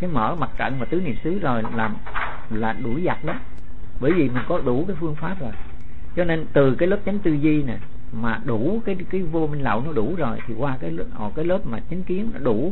cái mở mặt trận mà tứ niệm xứ rồi là đuổi giặc đó. Bởi vì mình có đủ cái phương pháp rồi. Cho nên từ cái lớp chánh tư duy nè mà đủ cái vô minh lậu nó đủ rồi, thì qua cái lớp mà chánh kiến nó đủ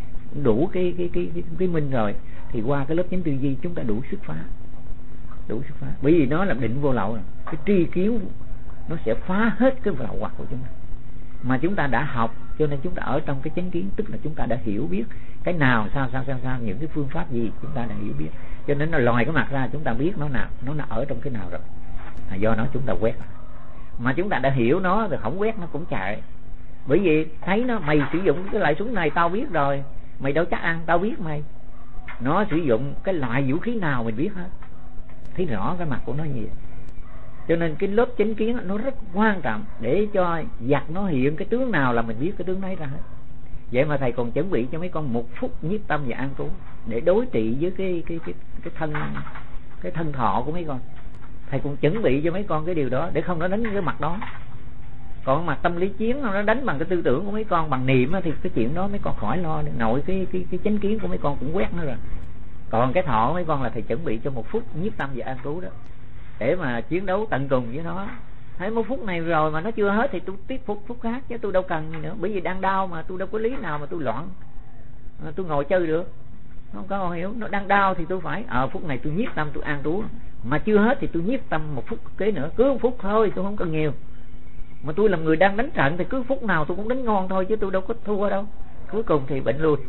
cái minh rồi, thì qua cái lớp chánh tư duy chúng ta đủ sức phá. Bởi vì nó là định vô lậu rồi. Cái tri kiến nó sẽ phá hết cái lậu hoặc của chúng ta. Mà chúng ta đã học, cho nên chúng ta ở trong cái chánh kiến, tức là chúng ta đã hiểu biết cái nào sao, những cái phương pháp gì chúng ta đã hiểu biết. Cho nên nó lòi cái mặt ra, chúng ta biết nó ở trong cái nào rồi. Do nó chúng ta quét. Mà chúng ta đã hiểu nó rồi, không quét nó cũng chạy. Bởi vì thấy nó, mày sử dụng cái loại súng này tao biết rồi, mày đâu chắc ăn, tao biết mày. Nó sử dụng cái loại vũ khí nào mình biết hết. Thấy rõ cái mặt của nó như vậy. Cho nên cái lớp chánh kiến nó rất quan trọng, để cho giặc nó hiện cái tướng nào là mình biết cái tướng đấy ra hết. Vậy mà thầy còn chuẩn bị cho mấy con 1 phút nhiếp tâm và an trú để đối trị với cái thân thọ của mấy con. Thầy cũng chuẩn bị cho mấy con cái điều đó, để không nó đánh cái mặt đó. Còn mặt tâm lý chiến nó đánh bằng cái tư tưởng của mấy con, bằng niệm thì cái chuyện đó mấy con khỏi lo. Nội cái chánh kiến của mấy con cũng quét nó rồi. Còn cái thọ của mấy con là thầy chuẩn bị cho 1 phút nhiếp tâm và an trú đó, để mà chiến đấu tận cùng với nó. Thấy 1 phút này rồi mà nó chưa hết thì tôi tiếp phút khác, chứ tôi đâu cần gì nữa. Bởi vì đang đau mà, tôi đâu có lý nào mà tôi loạn, tôi ngồi chơi được. Không có hiểu, nó đang đau thì tôi phải phút này tôi nhiếp tâm, tôi an trú. Mà chưa hết thì tôi nhiếp tâm 1 phút kế nữa, cứ 1 phút thôi, tôi không cần nhiều. Mà tôi làm người đang đánh trận thì cứ phút nào tôi cũng đánh ngon thôi, chứ tôi đâu có thua đâu. Cuối cùng thì bệnh lui.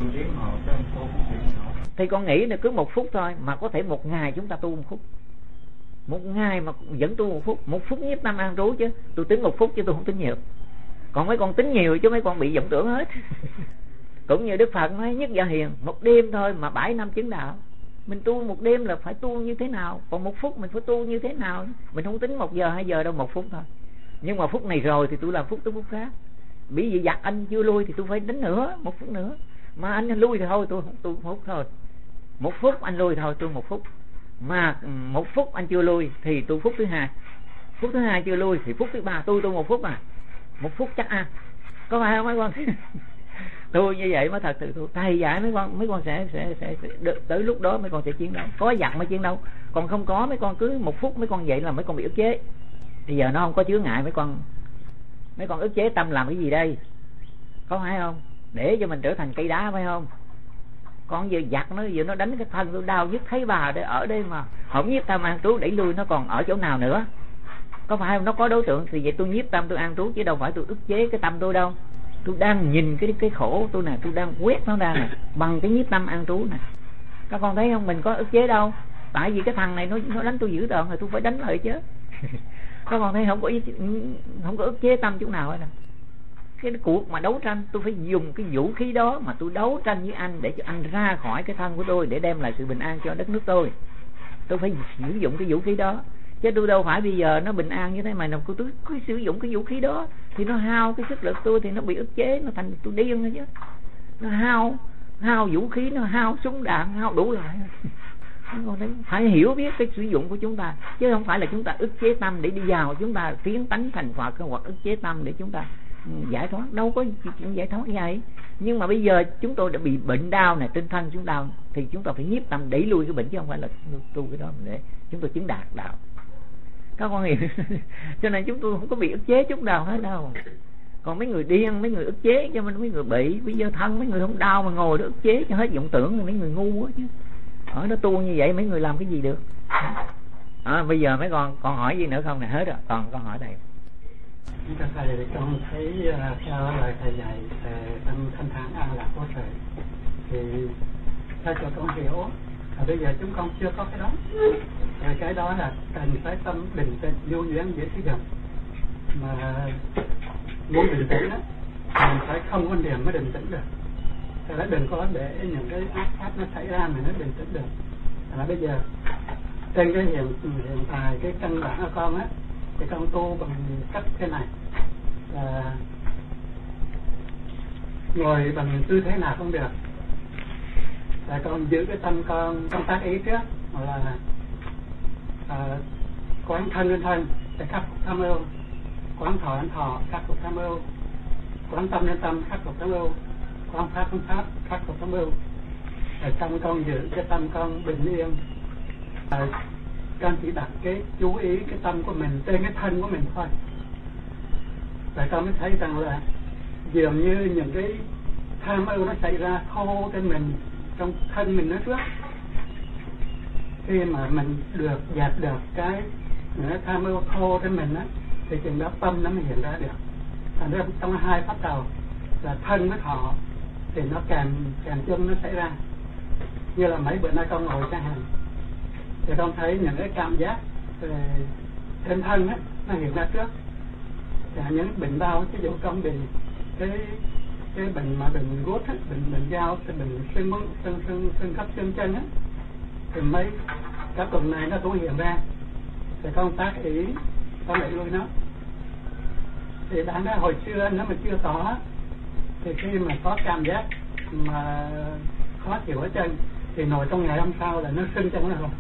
Thì con nghĩ là cứ 1 phút thôi, mà có thể 1 ngày chúng ta tu 1 phút. 1 ngày mà vẫn tu 1 phút. 1 phút nhiếp tâm an trú, chứ tôi tính 1 phút chứ tôi không tính nhiều. Còn mấy con tính nhiều chứ mấy con bị vọng tưởng hết. Cũng như Đức Phật nói Nhất Gia Hiền, 1 đêm thôi mà 7 năm chứng đạo. Mình tu 1 đêm là phải tu như thế nào, còn 1 phút mình phải tu như thế nào. Mình không tính 1 giờ 2 giờ đâu, 1 phút thôi. Nhưng mà phút này rồi thì tôi làm phút tới phút khác. Bởi vì giặc anh chưa lui thì tôi phải đánh nữa, 1 phút nữa. Mà anh lui thì thôi, tôi 1 phút thôi. 1 phút anh lui thôi, tôi 1 phút. Mà 1 phút anh chưa lui thì tôi phút thứ 2. Phút thứ 2 chưa lui thì phút thứ 3 tôi 1 phút à. 1 phút chắc ăn. Có phải không mấy con? Tôi như vậy mới thật sự tôi thầy dạy mấy con sẽ tới lúc đó mấy con sẽ chiến đấu. Có giặc mới chiến đấu. Còn không có mấy con cứ 1 phút mấy con vậy là mấy con bị ức chế. Bây giờ nó không có chướng ngại, mấy con ức chế tâm làm cái gì đây? Có phải không? Để cho mình trở thành cây đá phải không? Còn giờ giặc nó giờ nó đánh cái thân tôi đau nhức, thấy bà để ở đây mà không nhiếp tâm an trú đẩy lui, nó còn ở chỗ nào nữa? Có phải không? Nó có đối tượng thì vậy tôi nhiếp tâm tôi an trú, chứ đâu phải tôi ức chế cái tâm tôi đâu. Tôi đang nhìn cái khổ tôi nè, tôi đang quét nó ra nè, bằng cái nhiếp tâm an trú nè. Các con thấy không? Mình có ức chế đâu. Tại vì cái thằng này nó đánh tôi dữ tợn rồi tôi phải đánh lại chứ. Các con thấy không có ức chế tâm chỗ nào hết đâu. Cái cuộc mà đấu tranh tôi phải dùng cái vũ khí đó mà tôi đấu tranh với anh, để cho anh ra khỏi cái thân của tôi, để đem lại sự bình an cho đất nước tôi. Tôi phải sử dụng cái vũ khí đó, chứ tôi đâu phải bây giờ nó bình an như thế mà tôi cứ sử dụng cái vũ khí đó thì nó hao cái sức lực tôi, thì nó bị ức chế, nó thành tôi điên rồi chứ. Nó hao vũ khí, nó hao súng đạn, hao đủ lại. Phải hiểu biết cái sử dụng của chúng ta, chứ không phải là chúng ta ức chế tâm để đi vào chúng ta tiến tánh thành Phật, hoặc ức chế tâm để chúng ta giải thoát. Đâu có chuyện giải thoát vậy. Nhưng mà bây giờ chúng tôi đã bị bệnh đau này, trên thân chúng đau, thì chúng ta phải nhiếp tâm đẩy lui cái bệnh, chứ không phải là tu cái đó để chúng tôi chứng đạt đạo. Các con hiểu? Cho nên chúng tôi không có bị ức chế chút nào hết đâu. Còn mấy người điên, mấy người ức chế cho mình, mấy người bị bây giờ thân, mấy người không đau mà ngồi đó ức chế cho hết vọng tưởng, thì mấy người ngu quá chứ. Ở nó tu như vậy mấy người làm cái gì được? Bây giờ mấy con còn hỏi gì nữa không nè? Hết rồi, còn con hỏi đây. Thưa thầy, con thấy theo lời thầy dạy trong thanh thản an lạc của thầy, thì theo cho con hiểu bây giờ chúng con chưa có cái đó. Cái đó là cần phải tâm bình tĩnh, vô duyên dễ sử dụng. Mà muốn bình tĩnh đó, mình phải không có niệm mới bình tĩnh được. Thế là đừng có để những cái ác pháp nó xảy ra mà nó bình tĩnh được. Là bây giờ trên cái hiện tại cái căn bản của con á, thì con tu bằng cách thế này, là ngồi bằng tư thế nào không được, là con giữ cái tâm con tác ý trước, hoặc là quán thân lên thân để khắc phục tham ưu, quán thọ lên thọ khắc phục tham ưu, quán tâm lên tâm khắc phục tham ưu, quán pháp lên pháp khắc phục tham ưu. Trong con giữ cái tâm con bình yên, con chỉ đặt cái chú ý cái tâm của mình trên cái thân của mình thôi. Và con mới thấy rằng là dường như những cái tham ưu nó xảy ra thô trên mình, trong thân mình nó trước. Khi mà mình được dạt được cái tham ưu thô trên mình á, thì chừng đó tâm nó mới hiện ra được. Thành ra trong hai pháp đầu là thân với thọ thì nó càng chân nó xảy ra. Như là mấy bữa nay con ngồi chẳng hạn, thì con thấy những cái cảm giác trên thân á nó hiện ra trước. Những bệnh đau, ví dụ con bị cái bệnh mà bệnh gút á, bệnh dao, cái bệnh xương khớp xương chân á, thì mấy các tuần này nó cũng hiện ra. Thì con tác ý, con đẩy lui nó. Thì đáng ra hồi xưa nếu mà chưa có, thì khi mà có cảm giác mà khó chịu ở chân thì nổi trong ngày hôm sau là nó sưng chân rồi.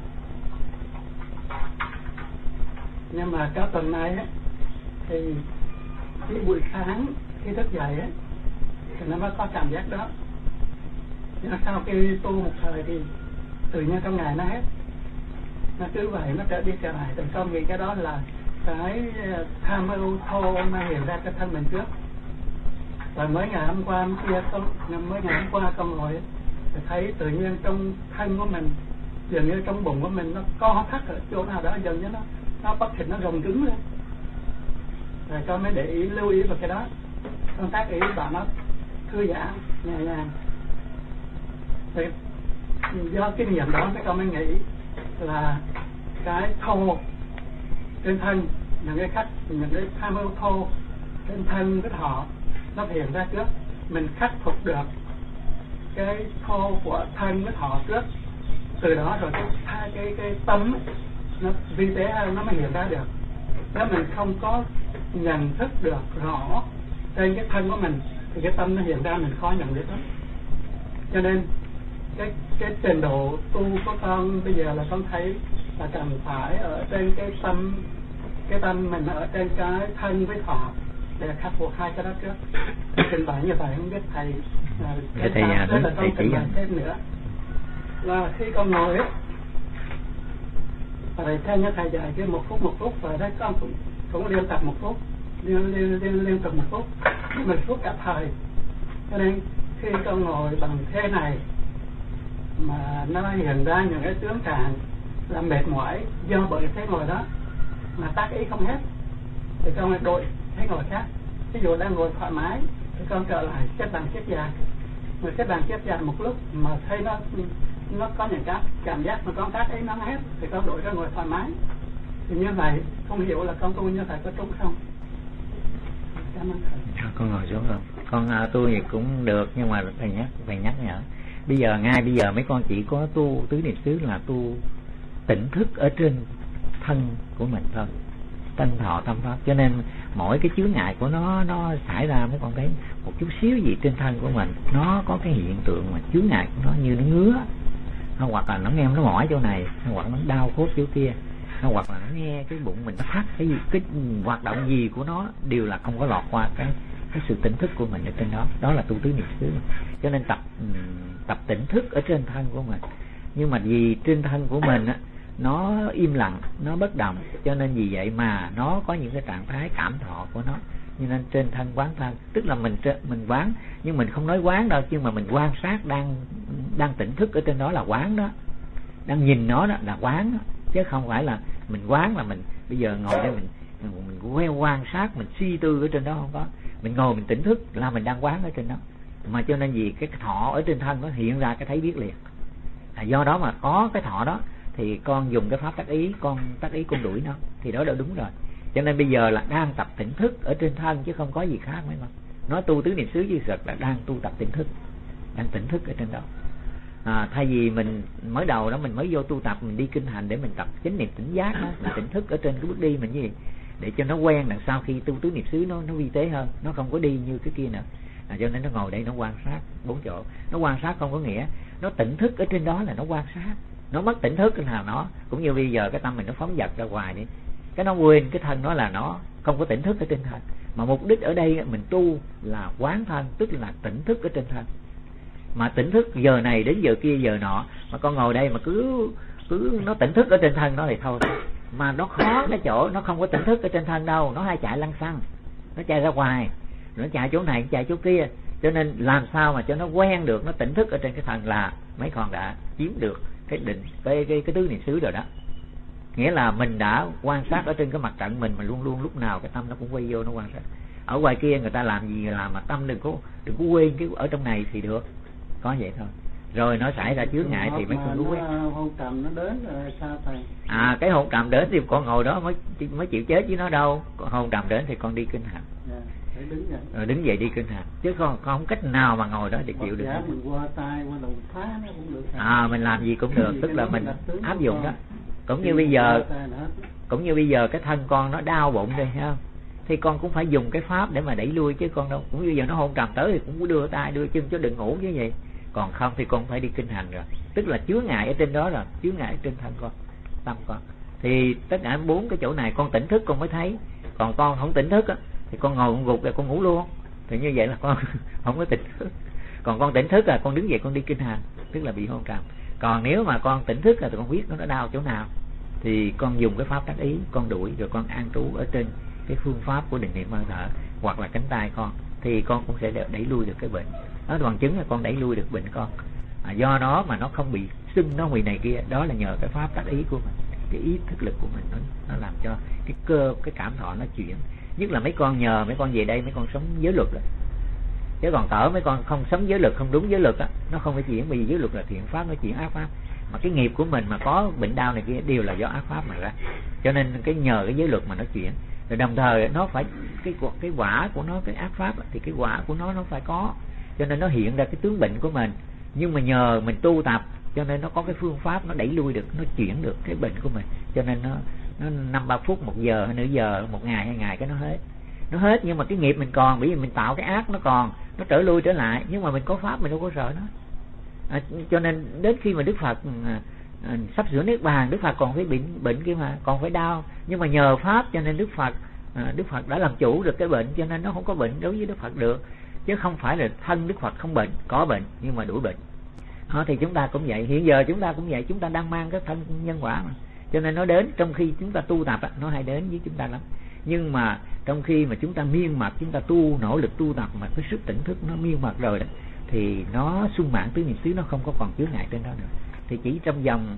Nhưng mà các tuần này á, thì cái buổi sáng khi thức dậy á, thì nó mới có cảm giác đó. Nhưng sau khi tu một thời thì tự nhiên trong ngày nó hết, nó cứ vậy nó trở đi trở lại. Thì con nghĩ cái đó là cái tham ưu thô nó hiện ra cái thân mình trước. Và mới ngày hôm qua con ngồi thì thấy tự nhiên trong thân của mình, dường như trong bụng của mình nó co thắt ở chỗ nào đó, dường như nó bắp thịt nó gồng cứng lên. Rồi con mới để ý, lưu ý vào cái đó. Con tác ý bảo nó thư giãn nhẹ nhàng. Thì do kinh nghiệm đó con mới nghĩ là cái thô trên thân, những cái tham ưu thô trên thân với thọ nó hiện ra trước. Mình khắc phục được cái thô của thân với thọ trước, từ đó rồi cái tâm nó vi tế hơn, nó mới hiện ra được. Nếu mình không có nhận thức được rõ trên cái thân của mình thì cái tâm nó hiện ra mình khó nhận biết lắm. Cho nên cái trình độ tu của con bây giờ là con thấy là cần phải ở trên cái tâm mình ở trên cái thân với thọ để khắc phục hai cái đó trước. Trình bày như vậy không biết thầy là con trình bày thêm nữa là khi con ngồi ấy, rồi theo như thầy dạy kia một phút, và đấy con cũng liên tập một phút, liên tục một phút, mình phút cả thời. Cho nên khi con ngồi bằng thế này mà nó hiện ra những cái tướng trạng là mệt mỏi do bởi thế ngồi đó mà tác ý không hết, thì con lại đổi thế ngồi khác. Ví dụ đang ngồi thoải mái thì con trở lại xếp bằng xếp dài, mà xếp bằng xếp dài một lúc mà thấy nó có những cái cảm giác mà con tác ý nó hết thì con đổi ra ngồi thoải mái. Thì như vậy không hiểu là con tu như thầy có trúng không? Cảm ơn thầy. Con ngồi xuống không? Con tu thì cũng được, nhưng mà thầy nhắc nhở. Ngay bây giờ mấy con chỉ có tu tứ niệm xứ là tu tỉnh thức ở trên thân của mình thôi, thân thọ tâm pháp. Cho nên mỗi cái chướng ngại của nó xảy ra, mấy con thấy một chút xíu gì trên thân của mình nó có cái hiện tượng mà chướng ngại của nó, như nó ngứa, hoặc là nó nghe nó mỏi chỗ này, hoặc nó đau cốt chỗ kia, hoặc là nó nghe cái bụng mình nó thắt, cái hoạt động gì của nó đều là không có lọt qua cái sự tỉnh thức của mình ở trên đó. Đó là tu tứ niệm xứ. Cho nên tập tỉnh thức ở trên thân của mình. Nhưng mà vì trên thân của mình á, nó im lặng, nó bất động, cho nên vì vậy mà nó có những cái trạng thái cảm thọ của nó. Cho nên trên thân quán thân, tức là mình quán, nhưng mình không nói quán đâu, nhưng mà mình quan sát đang tỉnh thức ở trên đó là quán đó, đang nhìn nó đó là quán đó. Chứ không phải là mình quán là mình bây giờ ngồi đây mình quan sát, mình suy tư ở trên đó, không có. Mình ngồi mình tỉnh thức là mình đang quán ở trên đó. Mà cho nên vì cái thọ ở trên thân nó hiện ra cái thấy biết liền. Do đó mà có cái thọ đó thì con dùng cái pháp tác ý con đuổi nó, thì đó đã đúng rồi. Cho nên bây giờ là đang tập tỉnh thức ở trên thân chứ không có gì khác mấy con. Nói tu tứ niệm xứ chứ thật là đang tu tập tỉnh thức, đang tỉnh thức ở trên đó. Thay vì mình mới đầu đó mình mới vô tu tập, mình đi kinh hành để mình tập chánh niệm tỉnh giác đó, mình tỉnh thức ở trên cái bước đi mình gì để cho nó quen, đằng sau khi tu tứ niệm xứ nó vi tế hơn, nó không có đi như cái kia nữa. Cho nên nó ngồi đây nó quan sát bốn chỗ. Nó quan sát không có nghĩa nó tỉnh thức ở trên đó là nó quan sát. Nó mất tỉnh thức là nó cũng như bây giờ cái tâm mình nó phóng dật ra ngoài đi, cái nó quên cái thân nó là nó không có tỉnh thức ở trên thân. Mà mục đích ở đây mình tu là quán thân, tức là tỉnh thức ở trên thân. Mà tỉnh thức giờ này đến giờ kia giờ nọ, mà con ngồi đây mà cứ nó tỉnh thức ở trên thân nó thì thôi. Mà nó khó cái chỗ nó không có tỉnh thức ở trên thân đâu, nó hay chạy lăng xăng, nó chạy ra ngoài, nó chạy chỗ này chạy chỗ kia. Cho nên làm sao mà cho nó quen được, nó tỉnh thức ở trên cái thân là mấy con đã chiếm được cái định cái tứ niệm xứ rồi đó. Nghĩa là mình đã quan sát ở trên cái mặt trận mình mà luôn luôn lúc nào cái tâm nó cũng quay vô nó quan sát. Ở ngoài kia người ta làm gì làm mà tâm đừng có quên cái ở trong này thì được, có vậy thôi. Rồi nó xảy ra chướng ngại thì mấy con cứ quên. Hôn trầm nó đến rồi sao thầy? Cái hôn trầm đến thì con ngồi đó mới chịu chết với nó đâu. Hôn trầm đến thì con đi kinh hành. Đứng dậy đi kinh hành, chứ không cách nào mà ngồi đó để chịu được. Mình qua tay qua đầu phá nó cũng được. Mình làm gì cũng được, tức là mình áp dụng đó. Cũng như bây giờ cái thân con nó đau bụng đi ha, thì con cũng phải dùng cái pháp để mà đẩy lui chứ con đâu. Cũng bây giờ nó hôn trầm tới thì cũng đưa tay đưa chân chứ đừng ngủ như vậy. Còn không thì con phải đi kinh hành rồi, tức là chướng ngại ở trên đó rồi, chướng ngại ở trên thân con, tâm con. Thì tất cả 4 cái chỗ này con tỉnh thức con mới thấy. Còn con không tỉnh thức á thì con ngồi con gục rồi con ngủ luôn. Thì như vậy là con không có tỉnh thức. Còn con tỉnh thức là con đứng dậy con đi kinh hành, tức là bị hôn trầm. Còn nếu mà con tỉnh thức là con biết nó đau chỗ nào thì con dùng cái pháp tác ý, con đuổi rồi con an trú ở trên cái phương pháp của định niệm hơi thở hoặc là cánh tay con, thì con cũng sẽ đẩy lui được cái bệnh. Đó là bằng chứng là con đẩy lui được bệnh con. Do nó mà nó không bị sưng, nó bị này kia, đó là nhờ cái pháp tác ý của mình, cái ý thức lực của mình nó làm cho cái cơ, cái cảm thọ nó chuyển. Nhất là mấy con nhờ mấy con về đây mấy con sống giới luật rồi. Chứ còn cỡ mấy con không sống giới luật, không đúng giới luật á, nó không phải chuyển, vì giới luật là thiện pháp, nó chuyển ác pháp. Mà cái nghiệp của mình mà có bệnh đau này kia đều là do ác pháp mà ra. Cho nên cái nhờ cái giới luật mà nó chuyển. Rồi đồng thời nó phải cái quả của nó, cái ác pháp thì cái quả của nó phải có. Cho nên nó hiện ra cái tướng bệnh của mình. Nhưng mà nhờ mình tu tập cho nên nó có cái phương pháp nó đẩy lui được, nó chuyển được cái bệnh của mình. Cho nên nó 5-3 phút, 1 giờ hay nửa giờ, 1 ngày 2 ngày cái nó hết. Nó hết, nhưng mà cái nghiệp mình còn, bởi vì mình tạo cái ác nó còn, nó trở lui trở lại, nhưng mà mình có pháp mình đâu có sợ nó. Cho nên đến khi mà Đức Phật sắp sửa niết bàn, Đức Phật còn phải bệnh kia mà, còn phải đau, nhưng mà nhờ pháp cho nên Đức Phật đã làm chủ được cái bệnh, cho nên nó không có bệnh đối với Đức Phật được. Chứ không phải là thân Đức Phật không bệnh, có bệnh nhưng mà đuổi bệnh. Thì chúng ta cũng vậy, hiện giờ chúng ta cũng vậy, chúng ta đang mang cái thân nhân quả mà. Cho nên nó đến trong khi chúng ta tu tập nó hay đến với chúng ta lắm. Nhưng mà trong khi mà chúng ta miên mật, chúng ta nỗ lực tu tập mà cái sức tỉnh thức nó miên mật rồi đó, thì nó sung mãn tứ niệm xứ, nó không có còn chướng ngại trên đó nữa. Thì chỉ trong vòng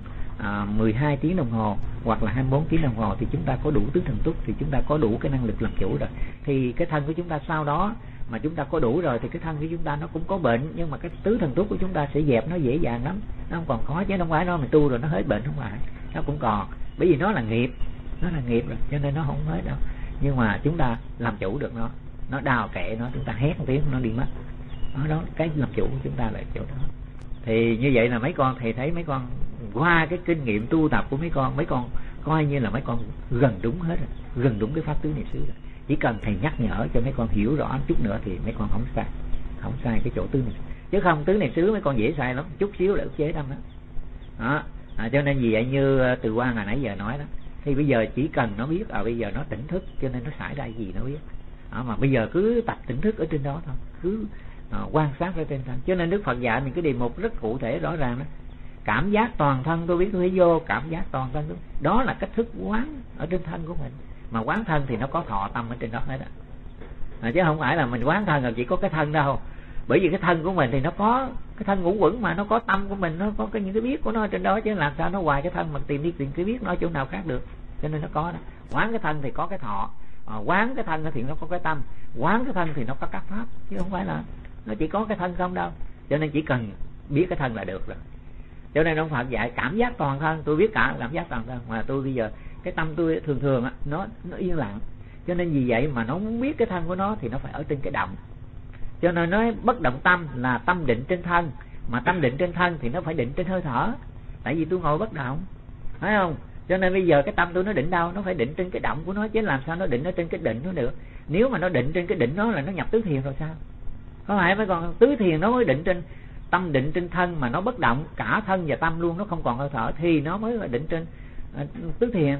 12 tiếng đồng hồ hoặc là 24 tiếng đồng hồ thì chúng ta có đủ tứ thần túc, thì chúng ta có đủ cái năng lực làm chủ rồi. Thì cái thân của chúng ta sau đó mà chúng ta có đủ rồi thì cái thân của chúng ta nó cũng có bệnh, nhưng mà cái tứ thần túc của chúng ta sẽ dẹp nó dễ dàng lắm, nó không còn khó. Chứ không phải nó mình tu rồi nó hết bệnh, không phải, nó cũng còn, bởi vì nó là nghiệp rồi, cho nên nó không hết đâu. Nhưng mà chúng ta làm chủ được nó đào kệ nó, chúng ta hét một tiếng nó đi mất. Đó cái làm chủ của chúng ta là chỗ đó. Thì như vậy là mấy con thầy thấy mấy con qua cái kinh nghiệm tu tập của mấy con coi như là mấy con gần đúng hết rồi, gần đúng cái pháp tứ niệm xứ rồi. Chỉ cần thầy nhắc nhở cho mấy con hiểu rõ chút nữa thì mấy con không sai cái chỗ tứ niệm. Chứ không tứ niệm xứ mấy con dễ sai lắm, chút xíu là ức chế tâm đó. Cho nên vì vậy như Từ Quan hồi nãy giờ nói đó, thì bây giờ chỉ cần nó biết bây giờ nó tỉnh thức cho nên nó xảy ra gì nó biết. Mà bây giờ cứ tập tỉnh thức ở trên đó thôi, cứ quan sát ở trên thân. Cho nên Đức Phật dạy mình cái đề mục rất cụ thể rõ ràng đó. Cảm giác toàn thân tôi biết tôi phải vô cảm giác toàn thân tôi. Đó là cách thức quán ở trên thân của mình. Mà quán thân thì nó có thọ tâm ở trên đó hết á. Chứ không phải là mình quán thân là chỉ có cái thân đâu. Bởi vì cái thân của mình thì nó có cái thân ngũ quẩn mà, nó có tâm của mình, nó có những cái biết của nó ở trên đó, chứ làm sao nó hoài cái thân mà tìm cái biết nó ở chỗ nào khác được. Cho nên nó có đó. Quán cái thân thì có cái thọ, quán cái thân thì nó có cái tâm, quán cái thân thì nó có các pháp, chứ không phải là nó chỉ có cái thân không đâu. Cho nên chỉ cần biết cái thân là được rồi. Cho nên ông Phật dạy cảm giác toàn thân, tôi biết cảm giác toàn thân, mà tôi bây giờ cái tâm tôi thường á nó yên lặng. Cho nên vì vậy mà nó muốn biết cái thân của nó thì nó phải ở trên cái động. Cho nên nói bất động tâm là tâm định trên thân, mà tâm định trên thân thì nó phải định trên hơi thở. Tại vì tôi ngồi bất động, phải không? Cho nên bây giờ cái tâm tôi nó định đâu, nó phải định trên cái động của nó, chứ làm sao nó định ở trên cái định nó được. Nếu mà nó định trên cái định nó là nó nhập tứ thiền rồi sao? Có phải mấy con tứ thiền nó mới định trên tâm, định trên thân mà nó bất động cả thân và tâm luôn, nó không còn hơi thở thì nó mới là định trên tứ thiền.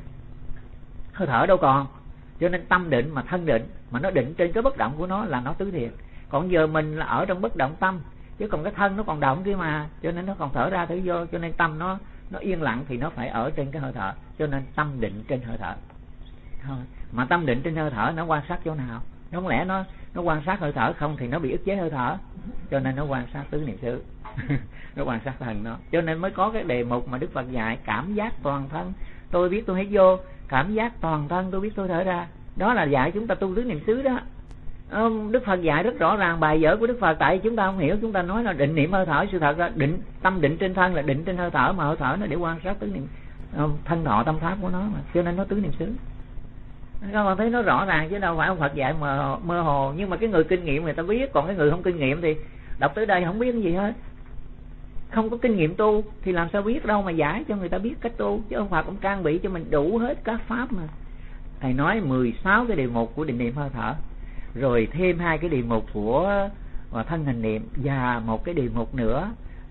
Hơi thở đâu còn. Cho nên tâm định mà thân định mà nó định trên cái bất động của nó là nó tứ thiền. Còn giờ mình là ở trong bất động tâm, chứ còn cái thân nó còn động kia mà, cho nên nó còn thở ra thở vô, cho nên tâm nó yên lặng thì nó phải ở trên cái hơi thở, cho nên tâm định trên hơi thở thôi. Mà tâm định trên hơi thở nó quan sát chỗ nào? Nó không lẽ nó quan sát hơi thở không thì nó bị ức chế hơi thở, cho nên nó quan sát tứ niệm xứ. Nó quan sát thân nó, cho nên mới có cái đề mục mà Đức Phật dạy cảm giác toàn thân. Tôi biết tôi hít vô, cảm giác toàn thân tôi biết tôi thở ra. Đó là dạy chúng ta tu tứ niệm xứ đó. Đức Phật dạy rất rõ ràng, bài vở của Đức Phật, tại chúng ta không hiểu, chúng ta nói là định niệm hơi thở. Sự thật ra định, tâm định trên thân là định trên hơi thở, mà hơi thở nó để quan sát tứ niệm thân thọ tâm pháp của nó mà, cho nên nó tứ niệm xứ. Các bạn thấy nó rõ ràng chứ đâu phải ông Phật dạy mơ hồ. Nhưng mà cái người kinh nghiệm người ta biết, còn cái người không kinh nghiệm thì đọc tới đây không biết cái gì hết, không có kinh nghiệm tu thì làm sao biết đâu mà giải cho người ta biết cách tu. Chứ ông Phật cũng trang bị cho mình đủ hết các pháp mà. Thầy nói 16 cái đề mục của định niệm hơi thở, rồi thêm 2 cái đề mục của thân hành niệm, và một cái đề mục nữa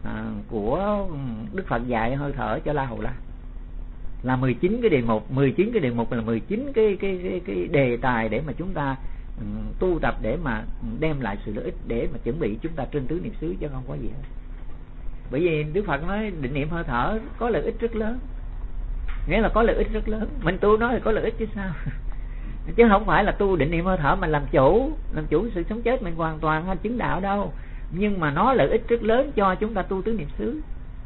của Đức Phật dạy hơi thở cho La Hầu La, là 19 cái đề mục. 19 cái đề mục là 19 cái đề tài để mà chúng ta tu tập, để mà đem lại sự lợi ích, để mà chuẩn bị chúng ta trên tứ niệm xứ, chứ không có gì hết. Bởi vì Đức Phật nói định niệm hơi thở có lợi ích rất lớn, nghĩa là có lợi ích rất lớn. Mình tu nói là có lợi ích chứ sao. Chứ không phải là tu định niệm hơi thở mà làm chủ sự sống chết mình hoàn toàn hay chứng đạo đâu. Nhưng mà nó lợi ích rất lớn cho chúng ta tu tứ niệm xứ.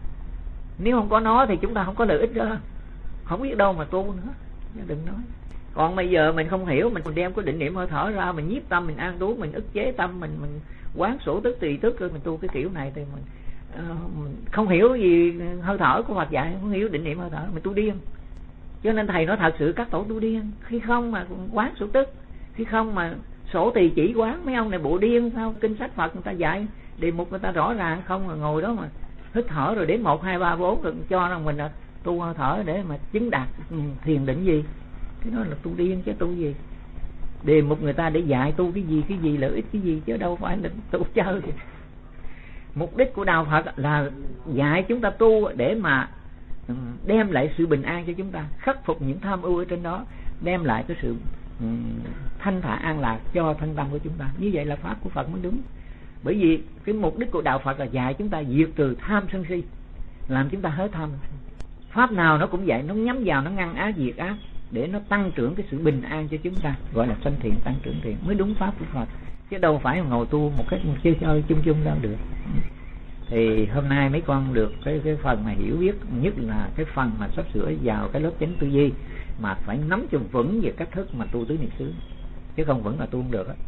Nếu không có nó thì chúng ta không có lợi ích đó, không biết đâu mà tu nữa, đừng nói. Còn bây giờ mình không hiểu, mình đem cái định niệm hơi thở ra, mình nhiếp tâm, mình an trú, mình ức chế tâm, mình quán sổ tức tùy tức, rồi mình tu cái kiểu này thì mình không hiểu gì hơi thở của Phật dạy, không hiểu định niệm hơi thở, mình tu điên. Cho nên thầy nói thật sự các tổ tu điên, khi không mà quán sổ tức, khi không mà sổ tỳ chỉ quán. Mấy ông này bộ điên sao? Kinh sách Phật người ta dạy đề mục người ta rõ ràng, không là ngồi đó mà hít thở rồi đến 1, 2, 3, 4 rồi cho rằng mình là tu hơi thở để mà chứng đạt thiền định gì. Cái đó là tu điên chứ tu gì. Đề mục người ta để dạy tu cái gì lợi ích cái gì, chứ đâu phải là tu chơi. Mục đích của đạo Phật là dạy chúng ta tu để mà đem lại sự bình an cho chúng ta, khắc phục những tham ưu ở trên đó, đem lại cái sự thanh thản an lạc cho thân tâm của chúng ta. Như vậy là pháp của Phật mới đúng. Bởi vì cái mục đích của đạo Phật là dạy chúng ta diệt trừ tham sân si, làm chúng ta hết tham. Pháp nào nó cũng vậy, nó nhắm vào, nó ngăn ác diệt ác để nó tăng trưởng cái sự bình an cho chúng ta, gọi là sanh thiện, tăng trưởng thiện, mới đúng pháp của Phật. Chứ đâu phải ngồi tu một cách chơi chung chung đâu được. Thì hôm nay mấy con được cái phần mà hiểu biết nhất là cái phần mà sắp sửa vào cái lớp chánh tư duy, mà phải nắm cho vững về cách thức mà tu tứ niệm xứ, chứ không vững là tu không được á.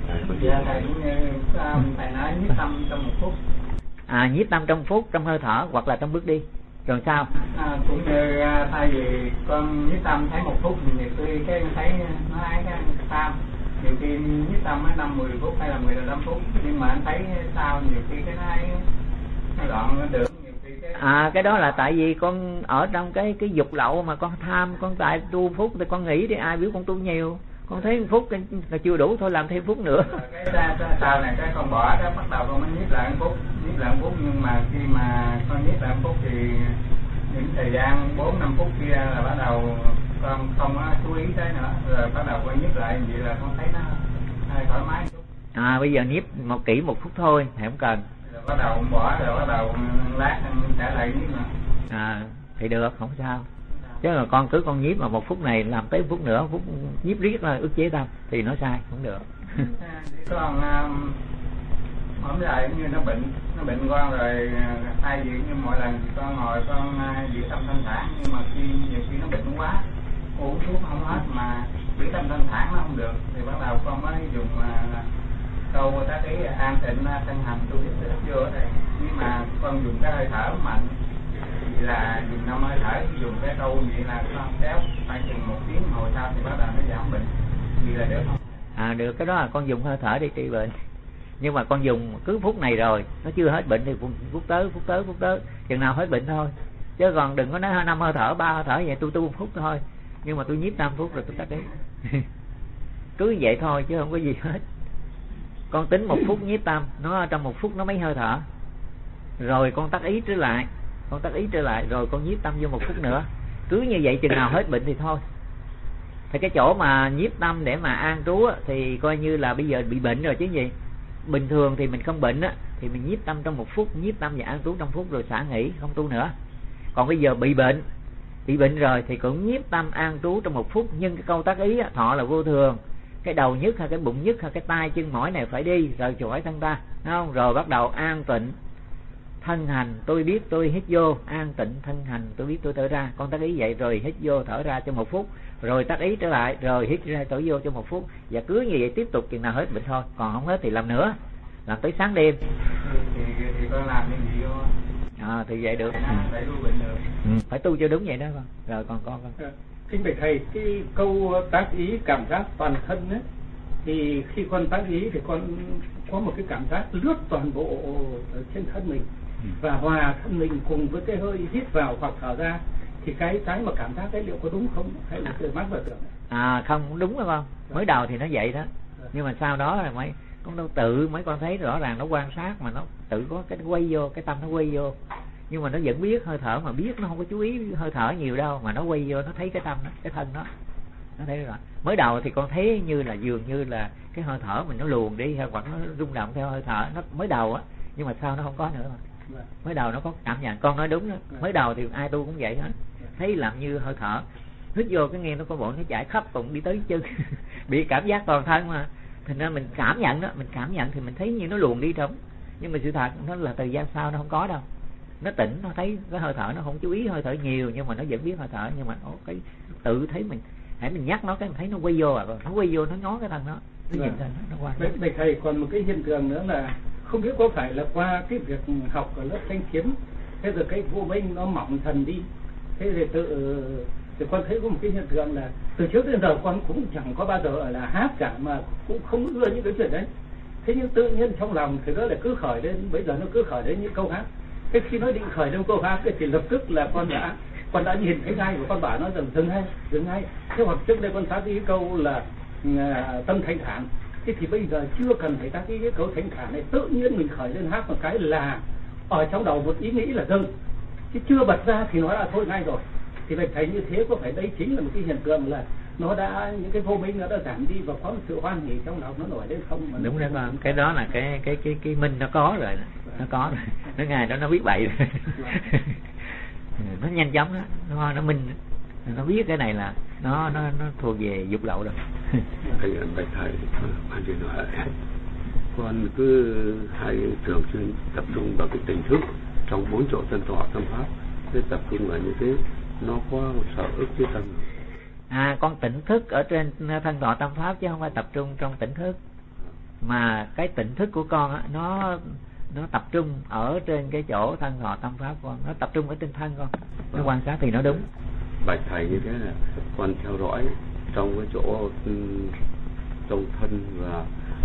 Thầy nói nhiếp tâm trong 1 phút. Nhiếp tâm trong phút, trong hơi thở hoặc là trong bước đi. Rồi sao? Cũng như thay vì con nhiếp tâm thấy 1 phút thì nhiều khi cái thấy nó ái cái sao, nhiều khi nhiếp tâm nó 5-10 phút hay là 15 phút, nhưng mà anh thấy sao nhiều khi cái nó đoạn nó được, nhiều khi cái đó là tại vì con ở trong cái dục lậu mà con tham, con tại tu phút thì con nghĩ đi, ai biết con tu nhiều, con thấy 1 phút là chưa đủ thôi, làm thêm phút nữa. Cái sau này cái con bỏ đó, bắt đầu con mới nhiếp lại 1 phút, nhưng mà khi mà con nhiếp lại 1 phút thì những thời gian 4-5 phút kia là bắt đầu con không có chú ý tới nữa, rồi bắt đầu con nhiếp lại, vậy là con thấy nó thoải mái chút. Bây giờ nhiếp kỹ 1 phút thôi, thì không cần. Rồi bắt đầu bỏ, rồi bắt đầu lát trở lại nhiếp nữa. Thì được, không sao. Chứ là con nhiếp mà 1 phút này làm tới 1 phút nữa, 1 phút nhiếp riết là ức chế tâm thì nó sai, không được. Con hôm nay như nó bệnh con rồi, thay vì như mọi lần con ngồi con giữ tâm thanh thản, nhưng mà nhiều khi nó bệnh quá, uống thuốc không hết mà giữ tâm thanh thản nó không được, thì bắt đầu con mới dùng câu ta cái an tịnh thân hành tu tiếp vô ở đây. Nhưng mà con dùng cái hơi thở mạnh, thì là dùng 5 hơi thở, dùng cái câu vậy là con kéo phải chừng 1 tiếng hồi sau thì bắt đầu nó giảm bệnh, vì là được không? Được, cái đó là con dùng hơi thở để trị bệnh. Nhưng mà con dùng cứ phút này rồi nó chưa hết bệnh thì phút tới chừng nào hết bệnh thôi, chứ còn đừng có nói 5 hơi thở 3 hơi thở vậy. Tôi tu 1 phút thôi, nhưng mà tôi nhiếp 5 phút rồi tôi tắt đi. Cứ vậy thôi chứ không có gì hết. Con tính 1 phút nhiếp tâm, nó trong 1 phút nó mấy hơi thở, rồi con tắt ý trở lại, rồi con nhiếp tâm vô 1 phút nữa. Cứ như vậy chừng nào hết bệnh thì thôi. Thì cái chỗ mà nhiếp tâm để mà an trú thì coi như là bây giờ bị bệnh rồi chứ gì. Bình thường thì mình không bệnh á, thì mình nhiếp tâm trong 1 phút, nhiếp tâm và an trú trong phút rồi xả nghỉ, không tu nữa. Còn bây giờ bị bệnh rồi thì cũng nhiếp tâm an trú trong 1 phút, nhưng cái câu tác ý thọ là vô thường, cái đầu nhức hay cái bụng nhức hay cái tay chân mỏi này phải đi rồi chổi thân ta, đúng không? Rồi bắt đầu an tịnh thân hành, tôi biết tôi hít vô, an tịnh thân hành, tôi biết tôi thở ra, con tác ý vậy, rồi hít vô thở ra trong 1 phút, rồi tác ý trở lại, rồi hít ra thở vô trong 1 phút, và cứ như vậy tiếp tục chừng nào hết bệnh thôi, còn không hết thì làm nữa, làm tới sáng đêm. Thì con làm những gì không? Thì vậy được. Phải tu cho đúng vậy đó con. Rồi còn con. Kính bạch thầy, cái câu tác ý cảm giác toàn thân ấy, thì khi con tác ý thì con có một cái cảm giác lướt toàn bộ ở trên thân mình và hòa thân mình cùng với cái hơi hít vào hoặc thở ra, thì cái mà cảm giác đấy liệu có đúng không, hay là từ mắt vào tưởng? Không đúng đâu con. Mới đầu thì nó vậy đó, nhưng mà sau đó là con đâu tự mấy con thấy rõ ràng nó quan sát mà nó tự có cái quay vô, cái tâm nó quay vô, nhưng mà nó vẫn biết hơi thở, mà biết nó không có chú ý hơi thở nhiều đâu, mà nó quay vô, nó thấy cái tâm đó, cái thân đó, nó thấy rồi. Mới đầu thì con thấy như là dường như là cái hơi thở mình nó luồn đi hay hoặc nó rung động theo hơi thở, nó mới đầu á, nhưng mà sau nó không có nữa mà. Mới đầu nó có cảm nhận, con nói đúng đó. Mới đầu thì ai tu cũng vậy hết, thấy làm như hơi thở hít vô cái nghe nó có bộ nó chạy khắp bụng đi tới chân bị cảm giác toàn thân mà. Thành ra mình cảm nhận đó, mình cảm nhận thì mình thấy như nó luồn đi trống, nhưng mà sự thật nó là thời gian sau nó không có đâu. Nó tỉnh, nó thấy cái hơi thở, nó không chú ý hơi thở nhiều, nhưng mà nó vẫn biết hơi thở, nhưng mà cái tự thấy mình, hãy mình nhắc nó cái mình thấy nó quay vô, nó quay vô, nó ngó cái thân nó nhìn thân nó qua. Bạch thầy, còn một cái hiện tượng nữa là không biết có phải là qua cái việc học ở lớp thanh kiếm, thế rồi cái vô minh nó mỏng dần đi, thế thì thì con thấy có một cái hiện tượng là từ trước đến giờ con cũng chẳng có bao giờ là hát cả, mà cũng không ưa những cái chuyện đấy. Thế nhưng tự nhiên trong lòng thì nó lại cứ khởi lên, bây giờ nó cứ khởi lên những câu hát. Thế khi nó định khởi lên câu hát thì lập tức là con đã nhìn thấy ngay, và con bảo nó rằng dừng ngay. Thế hoặc trước đây con phát cái câu là tâm thanh thản, thế thì bây giờ chưa cần phải tác cái câu thanh thản này, tự nhiên mình khởi lên hát một cái là ở trong đầu một ý nghĩ là dừng, chứ chưa bật ra thì nó đã thôi ngay rồi. Thì bạch thầy, như thế có phải đây chính là một cái hiện tượng là nó đã, những cái vô minh nó đã giảm đi và có một sự hoan hỉ trong lòng nó nổi lên không? Đúng đấy con, cái đó là cái minh nó có rồi, nó có rồi, nó ngày đó nó biết bậy rồi nó nhanh chóng đó, nó minh, nó biết cái này là nó thuộc về dục lậu rồi. Bạch thầy, anh chỉ nói con cứ hay thường xuyên tập trung vào cái tỉnh thức trong 4 chỗ thân thọ tâm pháp, cứ tập trung vào như thế nó có sở ức cái tâm. Con tỉnh thức ở trên thân thọ tâm pháp chứ không phải tập trung trong tỉnh thức, mà cái tỉnh thức của con á, nó tập trung ở trên cái chỗ thân thọ tâm pháp con, nó tập trung ở trên thân con, nó quan sát thì nó đúng. Bạch thầy, như thế là con theo dõi trong cái chỗ trong thân, và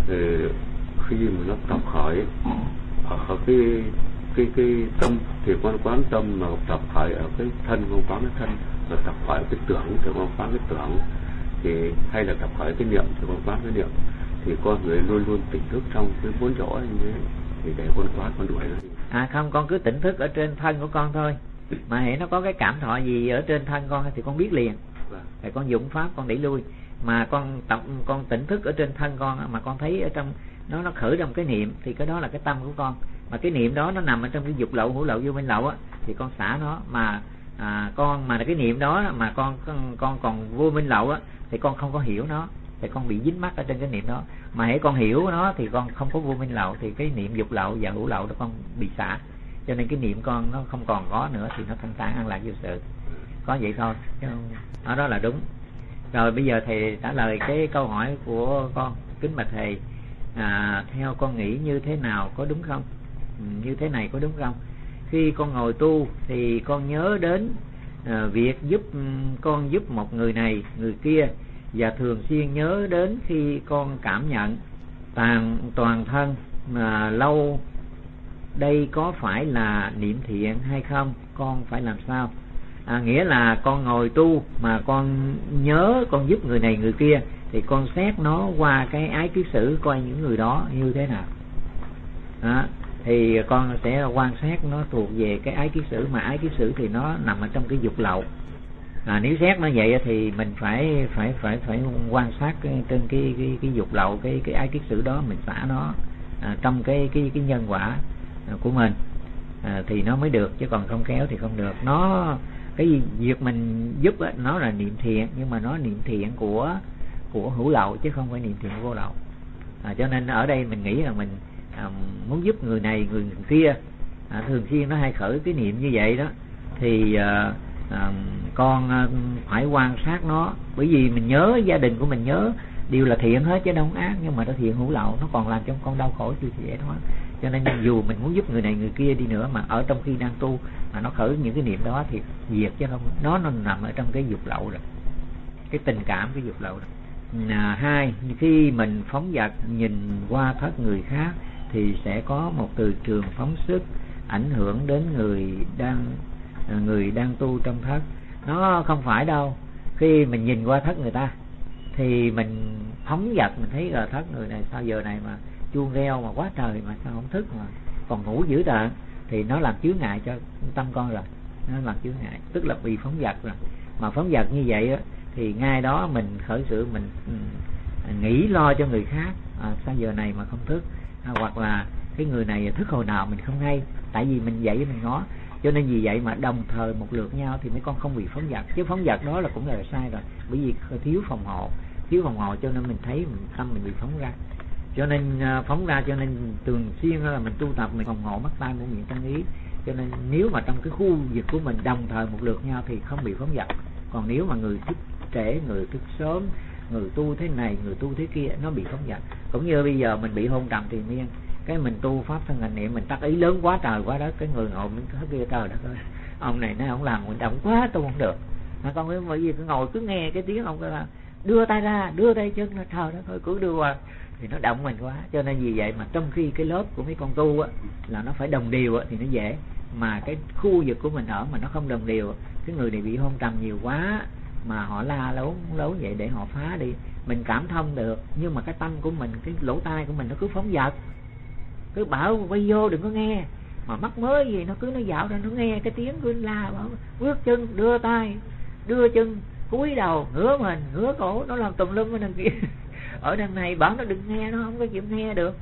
khi mà nó tập khởi ở cái tâm thì con quán tâm, mà tập khởi ở cái thân con quán cái thân, rồi tập khởi cái tưởng thì con quán cái tưởng, thì hay là tập khởi cái niệm thì con quán cái niệm, thì con người luôn luôn tỉnh thức trong cái 4 chỗ như thế, thì để con quán con đuổi nó. Không, con cứ tỉnh thức ở trên thân của con thôi, mà hễ nó có cái cảm thọ gì ở trên thân con thì con biết liền, thì con dụng pháp con đẩy lui. Mà con tỉnh thức ở trên thân con mà con thấy ở trong nó khởi trong cái niệm, thì cái đó là cái tâm của con, mà cái niệm đó nó nằm ở trong cái dục lậu, hữu lậu, vô minh lậu á, thì con xả nó. Mà con mà cái niệm đó mà con còn vô minh lậu á, thì con không có hiểu nó, thì con bị dính mắc ở trên cái niệm đó. Mà hễ con hiểu nó thì con không có vô minh lậu, thì cái niệm dục lậu và hữu lậu đó con bị xả, cho nên cái niệm con nó không còn có nữa, thì nó thanh thản an lạc vô sự, có vậy thôi chứ không, đó là đúng. Rồi bây giờ thầy trả lời cái câu hỏi của con. Kính bạch thầy, theo con nghĩ như thế nào, có đúng không? Như thế này có đúng không? Khi con ngồi tu thì con nhớ đến việc con giúp một người này người kia, và thường xuyên nhớ đến khi con cảm nhận toàn thân lâu, đây có phải là niệm thiện hay không? Con phải làm sao? Nghĩa là con ngồi tu mà con nhớ con giúp người này người kia, thì con xét nó qua cái ái kiết sử, coi những người đó như thế nào. Thì con sẽ quan sát nó thuộc về cái ái kiết sử, mà ái kiết sử thì nó nằm ở trong cái dục lậu. Nếu xét nó vậy thì mình phải quan sát trên cái dục lậu, cái ái kiết sử đó, mình xả nó. trong cái nhân quả của mình thì nó mới được, chứ còn không khéo thì không được. Nó cái việc mình giúp á, nó là niệm thiện, nhưng mà nó niệm thiện của hữu lậu chứ không phải niệm thiện vô lậu. Cho nên ở đây mình nghĩ là mình muốn giúp người này người kia, thường xuyên nó hay khởi cái niệm như vậy đó, thì con phải quan sát nó, bởi vì mình nhớ gia đình của mình nhớ đều là thiện hết chứ đâu ác, nhưng mà nó thiện hữu lậu, nó còn làm cho con đau khổ chưa dễ thoát. Cho nên dù mình muốn giúp người này người kia đi nữa, mà ở trong khi đang tu mà nó khởi những cái niệm đó thì diệt, chứ không nó nằm ở trong cái dục lậu rồi, cái tình cảm, cái dục lậu rồi. Hai, khi mình phóng dật nhìn qua thất người khác thì sẽ có một từ trường phóng xuất ảnh hưởng đến người đang tu trong thất. Nó không phải đâu, khi mình nhìn qua thất người ta thì mình phóng dật, mình thấy là thất người này sao giờ này mà chuông reo mà quá trời mà sao không thức mà còn ngủ dữ tợn, thì nó làm chướng ngại cho tâm con rồi, nó làm chướng ngại, tức là bị phóng dật rồi. Mà phóng dật như vậy á, thì ngay đó mình khởi sự mình nghĩ lo cho người khác, sao giờ này mà không thức, hoặc là cái người này thức hồi nào mình không hay, tại vì mình dậy mình ngó. Cho nên vì vậy mà đồng thời một lượt nhau thì mấy con không bị phóng dật. Chứ phóng dật đó là cũng là sai rồi, bởi vì thiếu phòng hộ cho nên mình thấy tâm mình bị phóng ra. Cho nên phóng ra, cho nên thường xuyên là mình tu tập mình phòng hộ mắt tai mũi miệng thân ý. Cho nên nếu mà trong cái khu vực của mình đồng thời một lượt nhau thì không bị phóng dật. Còn nếu mà người thức trễ, người thức sớm, người tu thế này, người tu thế kia, nó bị phóng dật. Cũng như bây giờ mình bị hôn trầm thì miên, cái mình tu pháp thân hành niệm, mình tác ý lớn quá trời quá đất, cái người ngồi mình hết kia trời đất ơi, ông này nó không làm mình động quá tu không được. Mà con cái bởi vì cứ ngồi cứ nghe cái tiếng ông là đưa tay ra, đưa tay chân ra, trời đất ơi, cứ đưa qua thì nó động mình quá. Cho nên vì vậy mà trong khi cái lớp của mấy con tu á là nó phải đồng đều á thì nó dễ, mà cái khu vực của mình ở mà nó không đồng đều, cái người này bị hôn trầm nhiều quá mà họ la lấu vậy để họ phá đi, mình cảm thông được, nhưng mà cái tâm của mình, cái lỗ tai của mình nó cứ phóng dật, cứ bảo quay vô đừng có nghe, mà mắc mới gì nó cứ nó dạo ra, nó nghe cái tiếng cứ la, bảo bước chân, đưa tay, đưa chân, cúi đầu, ngửa mình, ngửa cổ, nó làm tùm lum ở đằng kia ở đằng này bảo nó đừng nghe, nó không có chịu nghe được.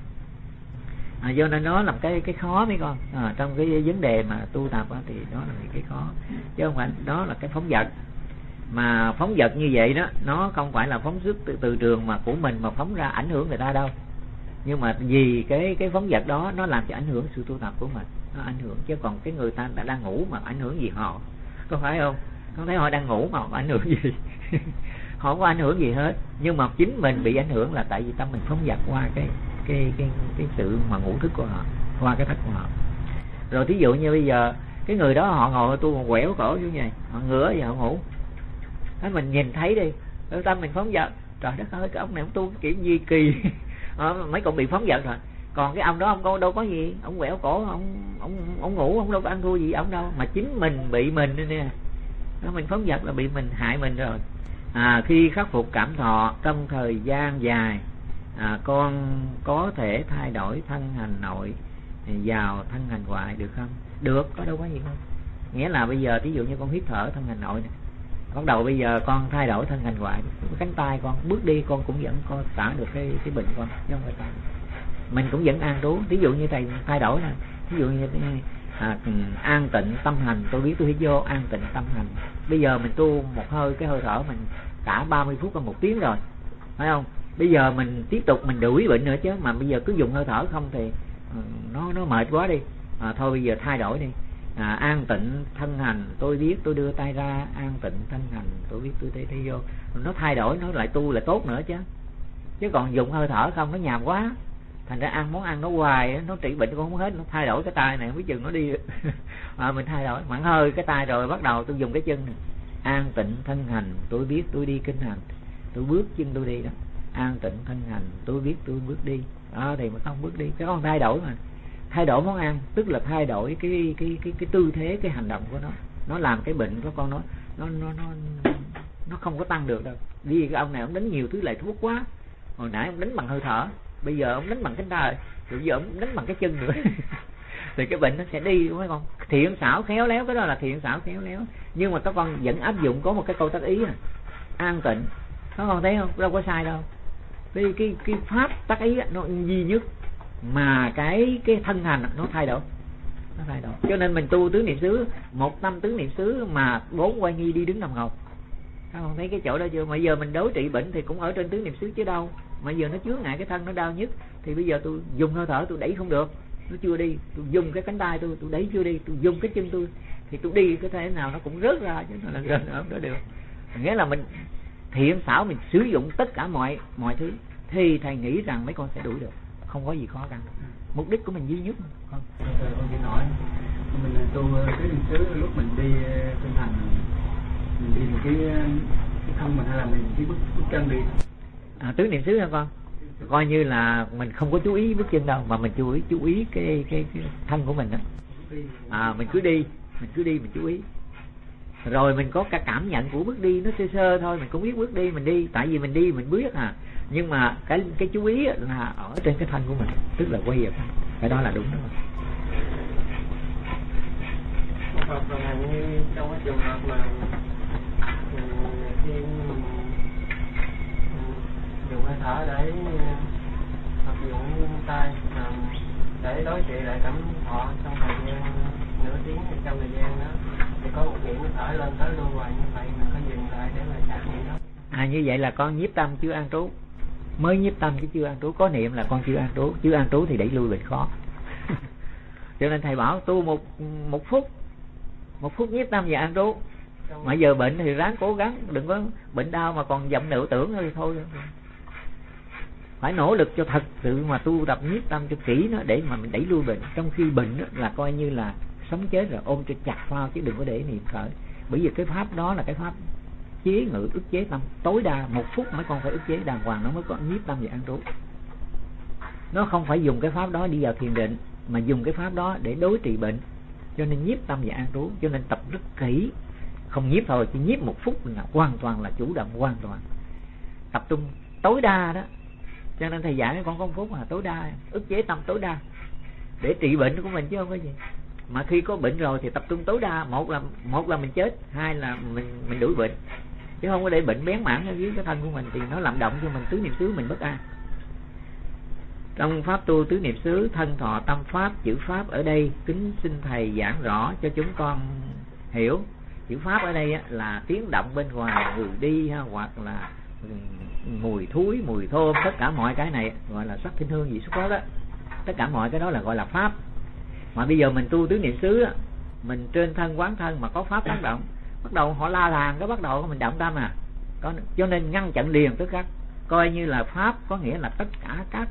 Do nên nó làm cái khó mấy con, trong cái vấn đề mà tu tập thì đó là cái khó, chứ không phải đó là cái phóng dật. Mà phóng dật như vậy đó, nó không phải là phóng xuất từ trường mà của mình mà phóng ra ảnh hưởng người ta đâu, nhưng mà vì cái phóng dật đó nó làm cho ảnh hưởng sự tu tập của mình, nó ảnh hưởng. Chứ còn cái người ta đang ngủ mà ảnh hưởng gì họ, có phải không? Không thấy họ đang ngủ mà ảnh hưởng gì họ không có ảnh hưởng gì hết, nhưng mà chính mình bị ảnh hưởng là tại vì tâm mình phóng dật qua cái sự mà ngủ thức của họ, qua cái thất của họ. Rồi thí dụ như bây giờ cái người đó họ ngồi tu một quẻo cổ như vậy, họ ngửa và họ ngủ, thế mình nhìn thấy đi, tâm mình phóng dật, trời đất ơi cái ông này ông tu kiểu gì kỳ mấy con bị phóng dật rồi. Còn cái ông đó ông đâu có gì, ông quẹo cổ, ông ngủ, ông đâu có ăn thua gì ông đâu, mà chính mình bị mình nè, nó mình phóng dật là bị mình hại mình rồi. Khi khắc phục cảm thọ trong thời gian dài, con có thể thay đổi thân hành nội vào thân hành ngoại được không? Được, có đâu có gì không. Nghĩa là bây giờ ví dụ như con hít thở thân hành nội này, bắt đầu bây giờ con thay đổi thân hành ngoại, cánh tay con bước đi con cũng vẫn có xả được cái bệnh con, chứ không phải tay mình cũng vẫn an trú. Ví dụ như thầy thay đổi này, ví dụ như an tịnh tâm hành, tôi biết tôi hít vô an tịnh tâm hành. Bây giờ mình tu một hơi, cái hơi thở mình cả 30 phút và 1 tiếng rồi, phải không? Bây giờ mình tiếp tục mình đuổi bệnh nữa chứ, mà bây giờ cứ dùng hơi thở không thì nó mệt quá đi. Thôi bây giờ thay đổi đi. An tịnh thân hành, tôi biết tôi đưa tay ra, an tịnh thân hành, tôi biết tôi thấy vô. Nó thay đổi, nó lại tu lại tốt nữa chứ còn dùng hơi thở không nó nhàm quá, thành ra ăn món ăn nó hoài, nó trị bệnh cũng không hết. Nó thay đổi cái tay này không biết chừng nó đi mình thay đổi mặn hơi cái tay rồi bắt đầu tôi dùng cái chân này, an tịnh thân hành, tôi biết tôi đi kinh hành, tôi bước chân tôi đi đó, an tịnh thân hành, tôi biết tôi bước đi đó, thì mà không bước đi, cái con thay đổi mà. Thay đổi món ăn tức là thay đổi cái tư thế, cái hành động của nó làm cái bệnh của con nó không có tăng được đâu. Vì cái ông này ông đánh nhiều thứ lại thuốc quá, hồi nãy ông đánh bằng hơi thở, bây giờ ông đánh bằng cánh tay, rồi giờ ông đánh bằng cái chân nữa thì cái bệnh nó sẽ đi, đúng không? Thiện xảo khéo léo, cái đó là thiện xảo khéo léo, nhưng mà các con vẫn áp dụng có một cái câu tác ý an tịnh, các con thấy không? Đâu có sai đâu. Cái pháp tác ý nó duy nhất, mà cái thân hành nó thay đổi. Cho nên mình tu tứ niệm xứ, một năm tứ niệm xứ mà 4 oai nghi đi đứng nằm ngồi. Các con thấy cái chỗ đó chưa? Mà giờ mình đối trị bệnh thì cũng ở trên tứ niệm xứ chứ đâu. Mà giờ nó chướng ngại cái thân nó đau nhất thì bây giờ tôi dùng hơi thở tôi đẩy không được, nó chưa đi. Tôi dùng cái cánh tay tôi đẩy chưa đi. Tôi dùng cái chân tôi thì tôi đi cái thế nào nó cũng rớt ra chứ nó là rớt ở đó được. Nghĩa là mình thiện xảo, mình sử dụng tất cả mọi thứ thì thầy nghĩ rằng mấy con sẽ đuổi được, không có gì khó khăn. Mục đích của mình duy nhất không. Con chỉ nói mình tu tứ niệm xứ, lúc mình đi tinh thần mình đi một cái thân mình hay là mình chỉ bước chân đi. Tứ niệm xứ hả con? Coi như là mình không có chú ý bước chân đâu, mà mình chú ý cái thân của mình đó. Mình cứ đi mình chú ý. Rồi mình có cả cảm nhận của bước đi nó sơ sơ thôi, mình cũng biết bước đi mình đi, tại vì mình đi mình biết nhưng mà cái chú ý là ở trên cái thân của mình, tức là quay về thân. Cái đó là đúng đó. Hoặc là như trong cái trường hợp mà khi mình dùng hơi thở để hoặc dùng tay mà để đối trị lại cảm thọ trong thời gian nửa tiếng hay trong thời gian đó, thì có một niệm thở lên tới lưu hoài như vậy, mình có dừng lại để mà trải nghiệm đó. Như vậy là con nhiếp tâm chưa an trú, mới nhiếp tâm chứ chưa an trú. Có niệm là con chưa an trú, chưa an trú thì đẩy lui bệnh khó. Cho nên thầy bảo tu một phút nhiếp tâm và an trú. Mà giờ bệnh thì ráng cố gắng, đừng có bệnh đau mà còn vọng niệm tưởng thì thôi. Phải nỗ lực cho thật sự mà tu tập nhiếp tâm cho kỹ nó để mà mình đẩy lui bệnh. Trong khi bệnh là coi như là sống chết rồi, ôm cho chặt phao chứ đừng có để niệm khởi. Bởi vì cái pháp đó là cái pháp chế ngự ức chế tâm tối đa. 1 phút mấy con phải ức chế đàng hoàng nó mới có nhiếp tâm và an trú. Nó không phải dùng cái pháp đó đi vào thiền định, mà dùng cái pháp đó để đối trị bệnh. Cho nên nhiếp tâm và an trú. Cho nên tập rất kỹ, không nhiếp thôi, chỉ nhiếp 1 phút là hoàn toàn là chủ động, hoàn toàn tập trung tối đa đó. Cho nên thầy dạy mấy con có 1 phút là tối đa, ức chế tâm tối đa để trị bệnh của mình chứ không có gì. Mà khi có bệnh rồi thì tập trung tối đa, một là mình chết, 2 là mình đuổi bệnh, chứ không có để bệnh bén mảng ở dưới cái thân của mình thì nó làm động cho mình tứ niệm xứ mình bất an. Trong pháp tu tứ niệm xứ, thân thọ tâm pháp, chữ pháp ở đây kính xin thầy giảng rõ cho chúng con hiểu. Chữ pháp ở đây là tiếng động bên ngoài người đi hoặc là mùi thúi, mùi thơm, tất cả mọi cái này gọi là sắc, thinh, hương, vị, xúc, pháp đó. Tất cả mọi cái đó là gọi là pháp. Mà bây giờ mình tu tứ niệm xứ, mình trên thân quán thân mà có pháp tác động, bắt đầu họ la làng, cái bắt đầu mình động tâm cho nên ngăn chặn liền tức khắc, coi như là pháp, có nghĩa là tất cả các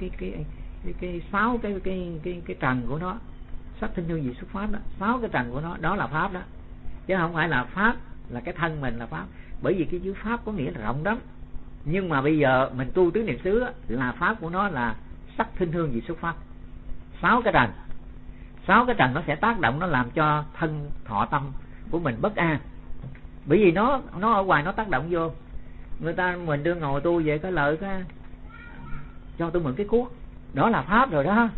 cái 6 cái trần của nó, sắc, thinh, hương, vị, xúc, pháp đó, 6 cái trần của nó, đó là pháp đó, chứ không phải là pháp là cái thân mình là pháp. Bởi vì cái chữ pháp có nghĩa là rộng lắm, nhưng mà bây giờ mình tu tứ niệm xứ là pháp của nó là sắc, thinh, hương, vị, xúc, pháp, 6 cái trần. 6 cái trần nó sẽ tác động, nó làm cho thân thọ tâm của mình bất an. Bởi vì nó ở ngoài nó tác động vô. Mình đưa ngồi tu về cái lợi cái cho tôi mượn cái cuốc, đó là pháp rồi đó.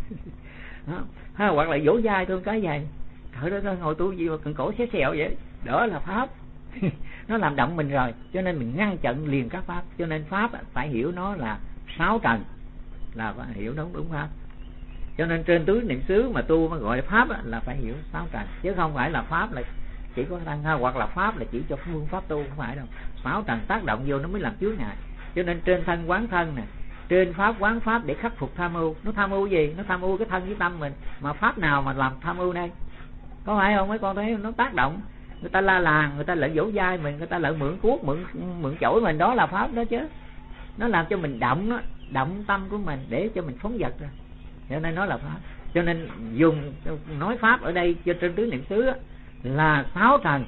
Hoặc là vỗ vai tôi cái vậy, trời đó ngồi tu gì mà cần cổ xé xèo vậy, đó là pháp. Nó làm động mình rồi, cho nên mình ngăn chặn liền các pháp. Cho nên pháp phải hiểu nó là 6 trần, là phải hiểu đúng pháp. Cho nên trên tứ niệm xứ mà tu mà gọi là pháp là phải hiểu 6 trần, chứ không phải là pháp là chỉ có thân, hoặc là pháp là chỉ cho phương pháp tu, không phải đâu. 6 trần tác động vô nó mới làm chướng ngại. Cho nên trên thân quán thân nè, trên pháp quán pháp để khắc phục tham ưu. Nó tham ưu gì? Nó tham ưu cái thân với tâm mình. Mà pháp nào mà làm tham ưu đây? Có phải không? Mấy con thấy nó tác động, người ta la làng, người ta lại vỗ vai mình, người ta lại mượn cuốc, mượn chổi mình, đó là pháp đó chứ. Nó làm cho mình động tâm của mình để cho mình phóng dật ra, cho nên nó là pháp. Cho nên dùng nói pháp ở đây cho trên tứ niệm xứ là 6 trần,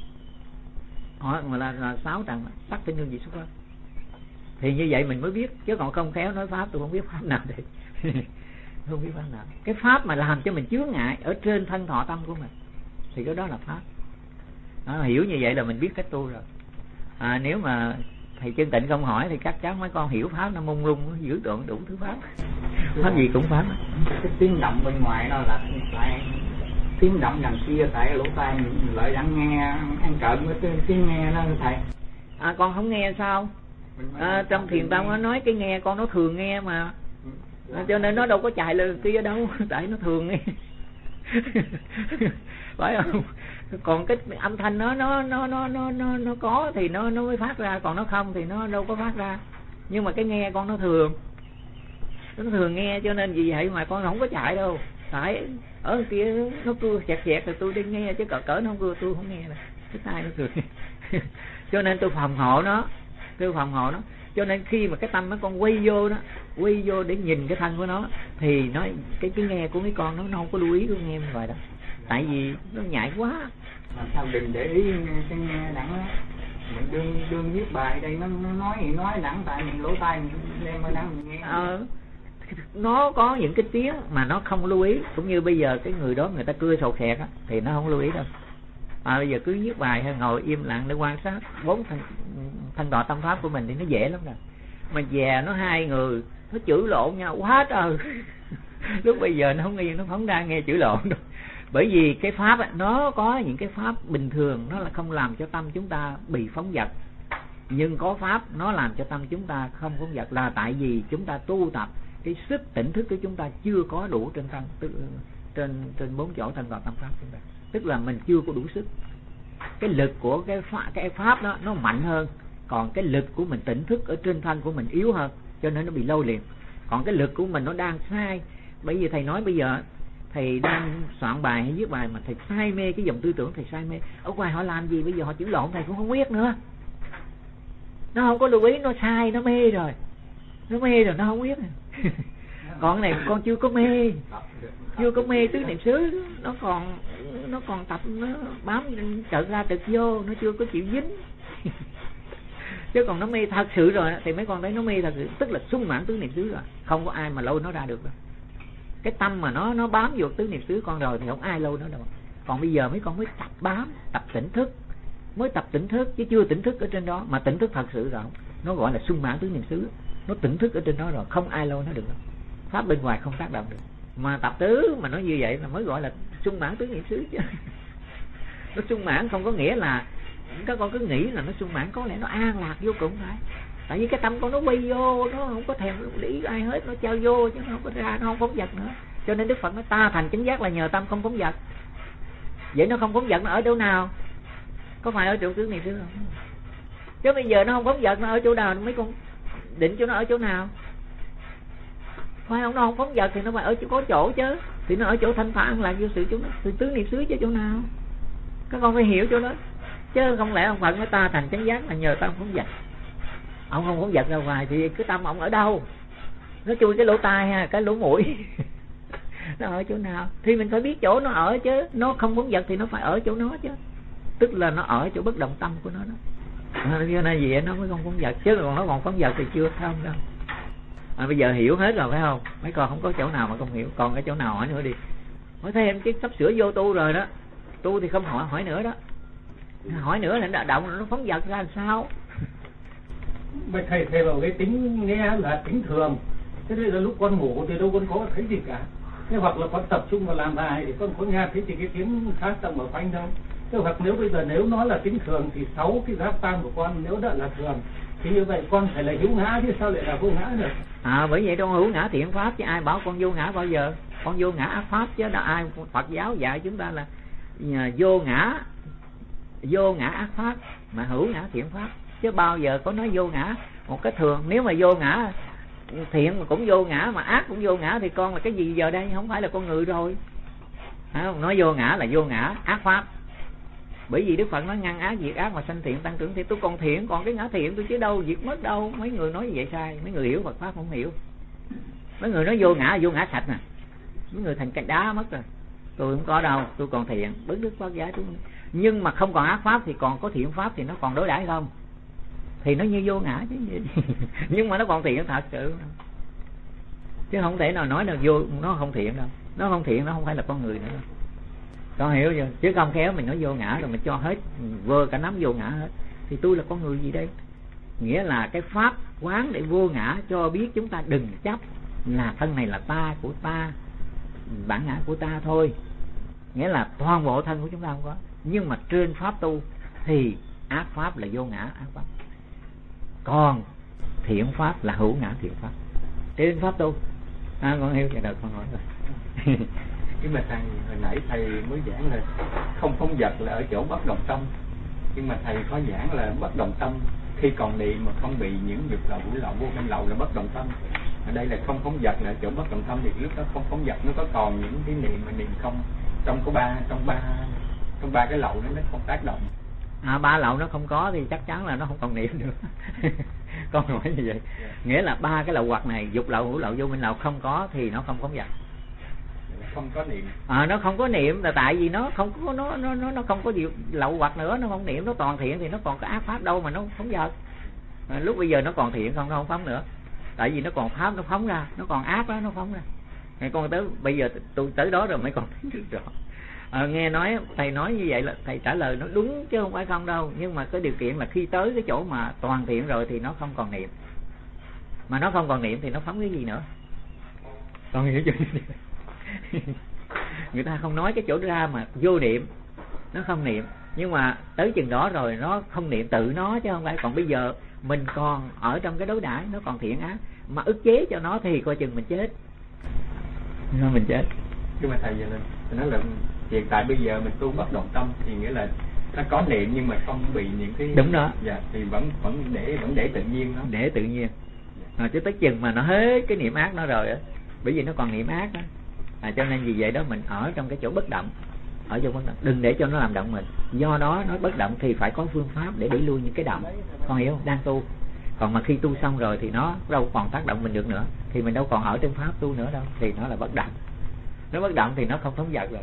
là 6 trần, sắc, thinh, hương, vị, xúc, pháp. Thì như vậy mình mới biết, chứ còn không khéo nói pháp tôi không biết pháp nào thì không biết pháp nào. Cái pháp mà làm cho mình chướng ngại ở trên thân thọ tâm của mình thì cái đó là pháp. Đó, hiểu như vậy là mình biết cách tu rồi. Nếu mà thầy Chân Tịnh không hỏi thì chắc chắn mấy con hiểu pháp nó mông lung, giữ tượng đủ thứ pháp. Pháp gì cũng pháp. Cái tiếng động bên ngoài đó là tại tiếng động đằng kia, tại lỗ tai mình lại đang nghe ăn trộm với cái tiếng nghe đó thầy. Con không nghe sao? Trong thiền tông nó nói cái nghe con nó thường nghe mà. Cho nên nó đâu có chạy lên kia đâu, tại nó thường ấy. Phải không? Còn cái âm thanh nó có thì nó mới phát ra, còn nó không thì nó đâu có phát ra. Nhưng mà cái nghe con nó thường nghe, cho nên vì vậy mà con không có chạy đâu. Tại ở kia nó cưa chẹt rồi tôi đi nghe, chứ cỡ nó không cưa tôi không nghe đâu. Cái tai nó thường. Cho nên tôi phòng hộ nó. Cho nên khi mà cái tâm nó con quay vô để nhìn cái thân của nó thì nó cái nghe của mấy con nó không có lưu ý của nghe vậy đó. Tại vì nó nhạy quá. Làm sao đừng để ý cái nghe đặng đó. Mình đương viết bài đây nó nói đặng tại mình lỗ tai mình đem qua đặng mình nghe. Nó có những cái tiếng mà nó không lưu ý, cũng như bây giờ cái người đó người ta cưa sột sẹt á thì nó không lưu ý đâu. Bây giờ cứ viết bài hay ngồi im lặng để quan sát 4 thân đọa tâm pháp của mình thì nó dễ lắm rồi. Mà về nó hai người nó chửi lộn nhau quá trời. Lúc bây giờ nó không nghe, nó không đang nghe chửi lộn đâu. Bởi vì cái pháp ấy, nó có những cái pháp bình thường nó là không làm cho tâm chúng ta bị phóng dật, nhưng có pháp nó làm cho tâm chúng ta không phóng dật, là tại vì chúng ta tu tập cái sức tỉnh thức của chúng ta chưa có đủ trên thân, trên 4 chỗ thân đọa tâm pháp chúng ta. Tức là mình chưa có đủ sức. Cái lực của cái pháp đó nó mạnh hơn, còn cái lực của mình tỉnh thức ở trên thân của mình yếu hơn, cho nên nó bị lâu liền. Còn cái lực của mình nó đang sai. Bởi vì thầy nói bây giờ thầy đang soạn bài hay viết bài mà thầy say mê cái dòng tư tưởng, thầy say mê. Ở ngoài họ làm gì bây giờ họ chửi lộn thầy cũng không biết nữa. Nó không có lưu ý, nó sai, nó mê rồi nó không biết. Còn cái này con chưa có mê tứ niệm xứ, nó còn tập, nó bám trợt ra trợt vô, nó chưa có chịu dính. Chứ còn nó mê thật sự rồi thì mấy con thấy nó mê thật sự, tức là sung mãn tứ niệm xứ rồi, không có ai mà lôi nó ra được đâu. Cái tâm mà nó bám vô tứ niệm xứ con rồi thì không ai lôi nó đâu. Còn bây giờ mấy con mới tập bám, tập tỉnh thức, mới tập tỉnh thức chứ chưa tỉnh thức ở trên đó. Mà tỉnh thức thật sự rồi, nó gọi là sung mãn tứ niệm xứ, nó tỉnh thức ở trên đó rồi, không ai lôi nó được đâu. Pháp bên ngoài không tác động được. Mà tập tứ mà nói như vậy là mới gọi là sung mãn tứ niệm xứ chứ. Nó sung mãn không có nghĩa là các con cứ nghĩ là nó sung mãn, có lẽ nó an lạc vô cùng phải. Tại vì cái tâm con nó quay vô, nó không có thèm để ý ai hết, nó trao vô chứ nó không có ra, nó không phóng dật nữa. Cho nên Đức Phật nói ta thành chánh giác là nhờ tâm không phóng dật. Vậy nó không phóng dật nó ở chỗ nào? Có phải ở chỗ tứ niệm xứ không? Chứ bây giờ nó không phóng dật nó ở chỗ nào? Mấy con định cho nó ở chỗ nào? Phải không? Nó không phóng dật thì nó phải ở chỗ, có chỗ chứ. Thì nó ở chỗ thanh thản an lạc vô sự chỗ đó. Thì tứ niệm xứ chứ chỗ nào? Các con phải hiểu chỗ đó. Chứ không lẽ ông Phật nói ta thành chánh giác là nhờ tâm phóng dật. Ông không phóng dật ra ngoài thì cái tâm ông ở đâu? Nó chui cái lỗ tai ha, cái lỗ mũi. Nó ở chỗ nào? Thì mình phải biết chỗ nó ở chứ. Nó không phóng dật thì nó phải ở chỗ nó chứ. Tức là nó ở chỗ bất động tâm của nó đó. Cho nên gì nó mới không phóng dật. Chứ còn nó còn phóng dật thì chưa thông đâu. Bây giờ hiểu hết rồi phải không? Mấy con không có chỗ nào mà không hiểu. Còn cái chỗ nào hỏi nữa đi. Hỏi thêm chứ sắp sửa vô tu rồi đó. Tu thì không hỏi nữa đó. Hỏi nữa là nó động, nó phóng dật ra làm sao? Vậy thầy bảo cái tính nghe là tính thường. Thế đây là lúc con ngủ thì đâu con có thấy gì cả. Thế hoặc là con tập trung vào làm bài thì con có nghe thấy thì cái tiếng phát động ở quanh đâu. Thế hoặc nếu bây giờ nếu nó là tính thường thì 6 cái giáp tam của con nếu đã là thường thì như vậy con phải là hữu ngã chứ sao lại là vô ngã được? Bởi vậy trong hữu ngã thiện pháp chứ ai bảo con vô ngã bao giờ? Con vô ngã ác pháp chứ, là ai Phật giáo dạy chúng ta là vô ngã ác pháp mà hữu ngã thiện pháp, chứ bao giờ có nói vô ngã một cái thường. Nếu mà vô ngã thiện mà cũng vô ngã mà ác cũng vô ngã thì con là cái gì giờ đây? Không phải là con người rồi. Nói vô ngã là vô ngã ác pháp. Bởi vì Đức Phật nói ngăn ác diệt ác mà sanh thiện tăng trưởng, thì tôi còn thiện, còn cái ngã thiện tôi chứ đâu diệt mất đâu. Mấy người nói như vậy sai, mấy người hiểu Phật pháp không hiểu. Mấy người nói vô ngã sạch nè, mấy người thành cái đá mất rồi. Tôi không có đâu, tôi còn thiện, bớt Đức Phật giải tôi. Nhưng mà không còn ác pháp thì còn có thiện pháp thì nó còn đối đãi không? Thì nó như vô ngã chứ gì. Nhưng mà nó còn thiện thật sự. Chứ không thể nào nói là vô nó không thiện đâu. Nó không thiện, nó không phải là con người nữa đâu. Con hiểu chưa? Chứ không khéo mình nói vô ngã rồi mình cho hết, vơ cả nắm vô ngã hết. Thì tôi là con người gì đây? Nghĩa là cái pháp quán để vô ngã cho biết chúng ta đừng chấp là thân này là ta, của ta, bản ngã của ta thôi. Nghĩa là toàn bộ thân của chúng ta không có. Nhưng mà trên pháp tu thì ác pháp là vô ngã ác pháp, còn thiện pháp là hữu ngã thiện pháp. Trên pháp tu Con hiểu vậy rồi, con hỏi rồi. Nhưng mà thầy hồi nãy thầy mới giảng là không phóng dật là ở chỗ bất động tâm, nhưng mà thầy có giảng là bất động tâm khi còn niệm mà không bị những dục lậu, ngũ lậu, vô minh lậu là bất động tâm. Ở đây là không phóng dật là ở chỗ bất động tâm, thì lúc đó không phóng dật nó có còn những cái niệm mà niệm không trong ba cái lậu nó không tác động. Ba lậu nó không có thì chắc chắn là nó không còn niệm nữa. Con hỏi như vậy. Nghĩa là ba cái lậu hoặc này, dục lậu, ngũ lậu, vô minh lậu không có thì nó không phóng dật. Không có niệm. Nó không có niệm là tại vì nó không có nó không có gì lậu hoặc nữa, nó không niệm, nó toàn thiện thì nó còn có ác pháp đâu mà nó phóng dật. Lúc bây giờ nó còn thiện không, nó không phóng nữa. Tại vì nó còn pháp nó phóng ra, nó còn ác đó nó phóng ra. Ngày con tới bây giờ tôi tới đó rồi mới còn rõ. Nghe nói thầy nói như vậy là thầy trả lời nó đúng chứ không phải không đâu, nhưng mà cái điều kiện là khi tới cái chỗ mà toàn thiện rồi thì nó không còn niệm. Mà nó không còn niệm thì nó phóng cái gì nữa? Con hiểu chưa? Người ta không nói cái chỗ ra mà vô niệm, nó không niệm, nhưng mà tới chừng đó rồi nó không niệm tự nó chứ không phải. Còn bây giờ mình còn ở trong cái đối đãi nó còn thiện ác mà ức chế cho nó thì coi chừng mình chết. Mình chết. Nhưng mà thầy giờ là nói là hiện tại bây giờ mình tu bất động tâm thì nghĩa là nó có niệm nhưng mà không bị những cái. Đúng đó. Dạ, thì vẫn để tự nhiên đó. Để tự nhiên. Chứ tới chừng mà nó hết cái niệm ác nó rồi á, bởi vì nó còn niệm ác đó. Cho nên vì vậy đó mình ở trong cái chỗ bất động, ở trong bất động, đừng để cho nó làm động mình. Do đó nó bất động thì phải có phương pháp để đẩy lui những cái động. Con hiểu không? Đang tu. Còn mà khi tu xong rồi thì nó đâu còn tác động mình được nữa, thì mình đâu còn ở trên pháp tu nữa đâu, thì nó là bất động. Nó bất động thì nó không phóng dật rồi.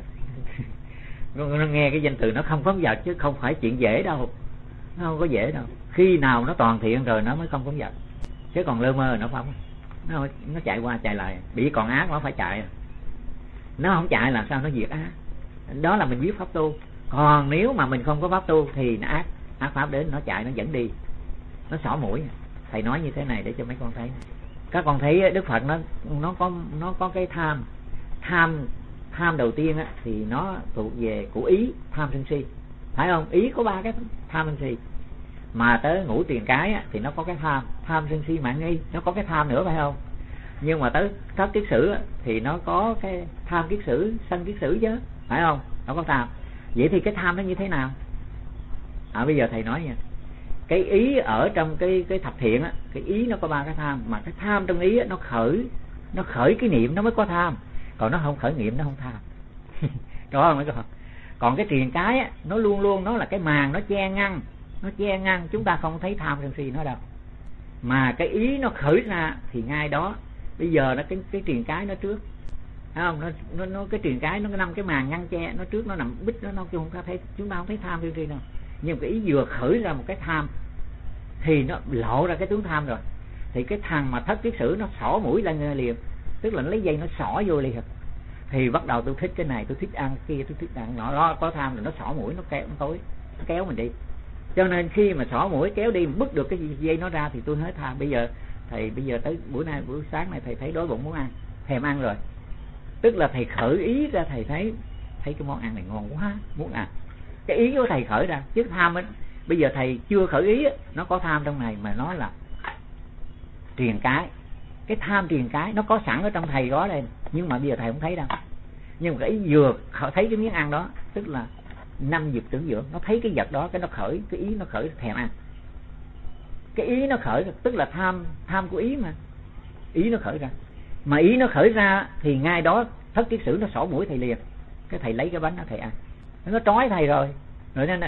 Nó nghe cái danh từ nó không phóng dật chứ không phải chuyện dễ đâu. Nó không có dễ đâu. Khi nào nó toàn thiện rồi nó mới không phóng dật, chứ còn lơ mơ nó phóng. Nó chạy qua chạy lại, bị còn ác nó phải chạy. Nó không chạy là sao nó diệt ác. Đó là mình biết pháp tu. Còn nếu mà mình không có pháp tu thì nó ác pháp đến nó chạy, nó dẫn đi, nó xỏ mũi. Thầy nói như thế này để cho mấy con thấy. Các con thấy Đức Phật nó có cái tham đầu tiên á, thì nó thuộc về của ý, tham sân si, phải không? Ý có ba cái tham sân si. Mà tới ngũ tiền cái á, thì nó có cái tham sân si mạng nghi, nó có cái tham nữa phải không? Nhưng mà tới thất kiết sử á, thì nó có cái tham kiết sử, sân kiết sử chứ, phải không? Nó có tham. Vậy thì cái tham nó như thế nào? Bây giờ thầy nói nha. Cái ý ở trong cái thập thiện á, cái ý nó có ba cái tham, mà cái tham trong ý á, nó khởi cái niệm nó mới có tham, còn nó không khởi niệm nó không tham. Đó mới có. Còn cái triền cái á, nó luôn luôn nó là cái màn nó che ngăn, chúng ta không thấy tham sân si nó đâu. Mà cái ý nó khởi ra thì ngay đó, bây giờ nó cái triền cái nó trước, thấy không? Nó cái triền cái nó nằm cái màn ngăn che nó trước, nó nằm bích nó chúng ta không thấy tham sân si đâu. Nhưng cái ý vừa khởi ra một cái tham thì nó lộ ra cái tướng tham rồi. Thì cái thằng mà thất kiết sử nó xỏ mũi lên liền, tức là nó lấy dây nó xỏ vô liền. Thì bắt đầu tôi thích cái này, tôi thích ăn cái kia, tôi thích ăn nó có tham rồi nó xỏ mũi, nó kéo mình đi. Cho nên khi mà xỏ mũi kéo đi, bứt được cái dây nó ra thì tôi hết tham. Bây giờ tới buổi sáng này thầy thấy đói bụng muốn ăn, thèm ăn rồi. Tức là thầy khởi ý ra, thầy thấy cái món ăn này ngon quá, muốn ăn. Cái ý của thầy khởi ra, chứ tham ấy, bây giờ thầy chưa khởi ý, nó có tham trong này mà nó là triền cái. Cái tham triền cái nó có sẵn ở trong thầy đó đây, nhưng mà bây giờ thầy không thấy đâu. Nhưng mà cái ý vừa thấy cái miếng ăn đó, tức là năm dục tưởng dưỡng, nó thấy cái vật đó, cái nó khởi, cái ý nó khởi thèm ăn. Cái ý nó khởi, tức là tham của ý mà. Ý nó khởi ra. Mà ý nó khởi ra thì ngay đó thất kiết sử nó xỏ mũi thầy liền. Cái thầy lấy cái bánh đó thầy ăn. Nó trói thầy rồi. Rồi nên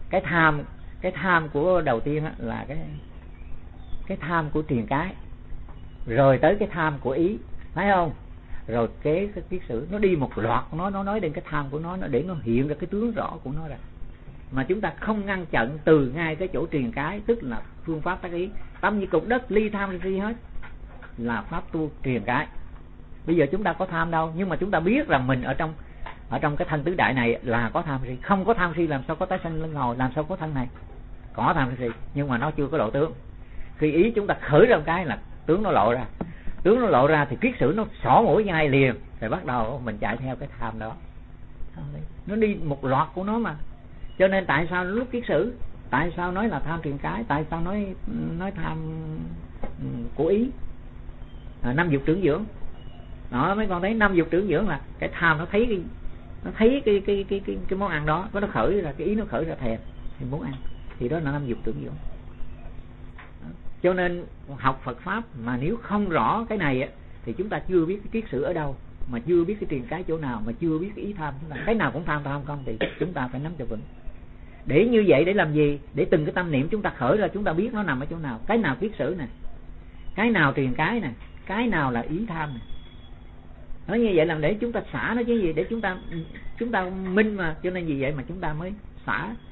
cái tham của đầu tiên là cái tham của triền cái. Rồi tới cái tham của ý, thấy không? Rồi cái kiết sử nó đi một loạt, nó nói đến cái tham của nó để nó hiện ra cái tướng rõ của nó ra. Mà chúng ta không ngăn chặn từ ngay cái chỗ triền cái, tức là phương pháp tác ý, tâm như cục đất, ly tham ly hết, là pháp tu triền cái. Bây giờ chúng ta có tham đâu, nhưng mà chúng ta biết rằng mình ở trong cái thân tứ đại này là có tham si. Không có tham si làm sao có tái sanh luân hồi, làm sao có thân này. Có tham si nhưng mà nó chưa có lộ tướng. Khi ý chúng ta khởi ra một cái là tướng nó lộ ra. Tướng nó lộ ra thì kiết sử nó xỏ mũi ngay liền, rồi bắt đầu mình chạy theo cái tham đó. Nó đi một loạt của nó mà. Cho nên tại sao lúc kiết sử, tại sao nói là tham triền cái, tại sao nói tham của ý, năm dục tưởng dưỡng. Đó, mấy con thấy 5 dục tưởng dưỡng là cái tham nó thấy cái món ăn đó, nó khởi ra cái ý, nó khởi ra thèm thì muốn ăn, thì đó là 5 dục tưởng dưỡng. Cho nên học Phật pháp mà nếu không rõ cái này á, thì chúng ta chưa biết cái triết sử ở đâu, mà chưa biết cái truyền cái chỗ nào, mà chưa biết cái ý tham chúng ta, cái nào cũng tham không, thì chúng ta phải nắm cho vững. Để như vậy để làm gì? Để từng cái tâm niệm chúng ta khởi ra, chúng ta biết nó nằm ở chỗ nào, cái nào triết sử nè, cái nào truyền cái nè, cái nào là ý tham nè. Nói như vậy làm để chúng ta xả nó chứ gì, để chúng ta minh mà, cho nên vì vậy mà chúng ta mới xả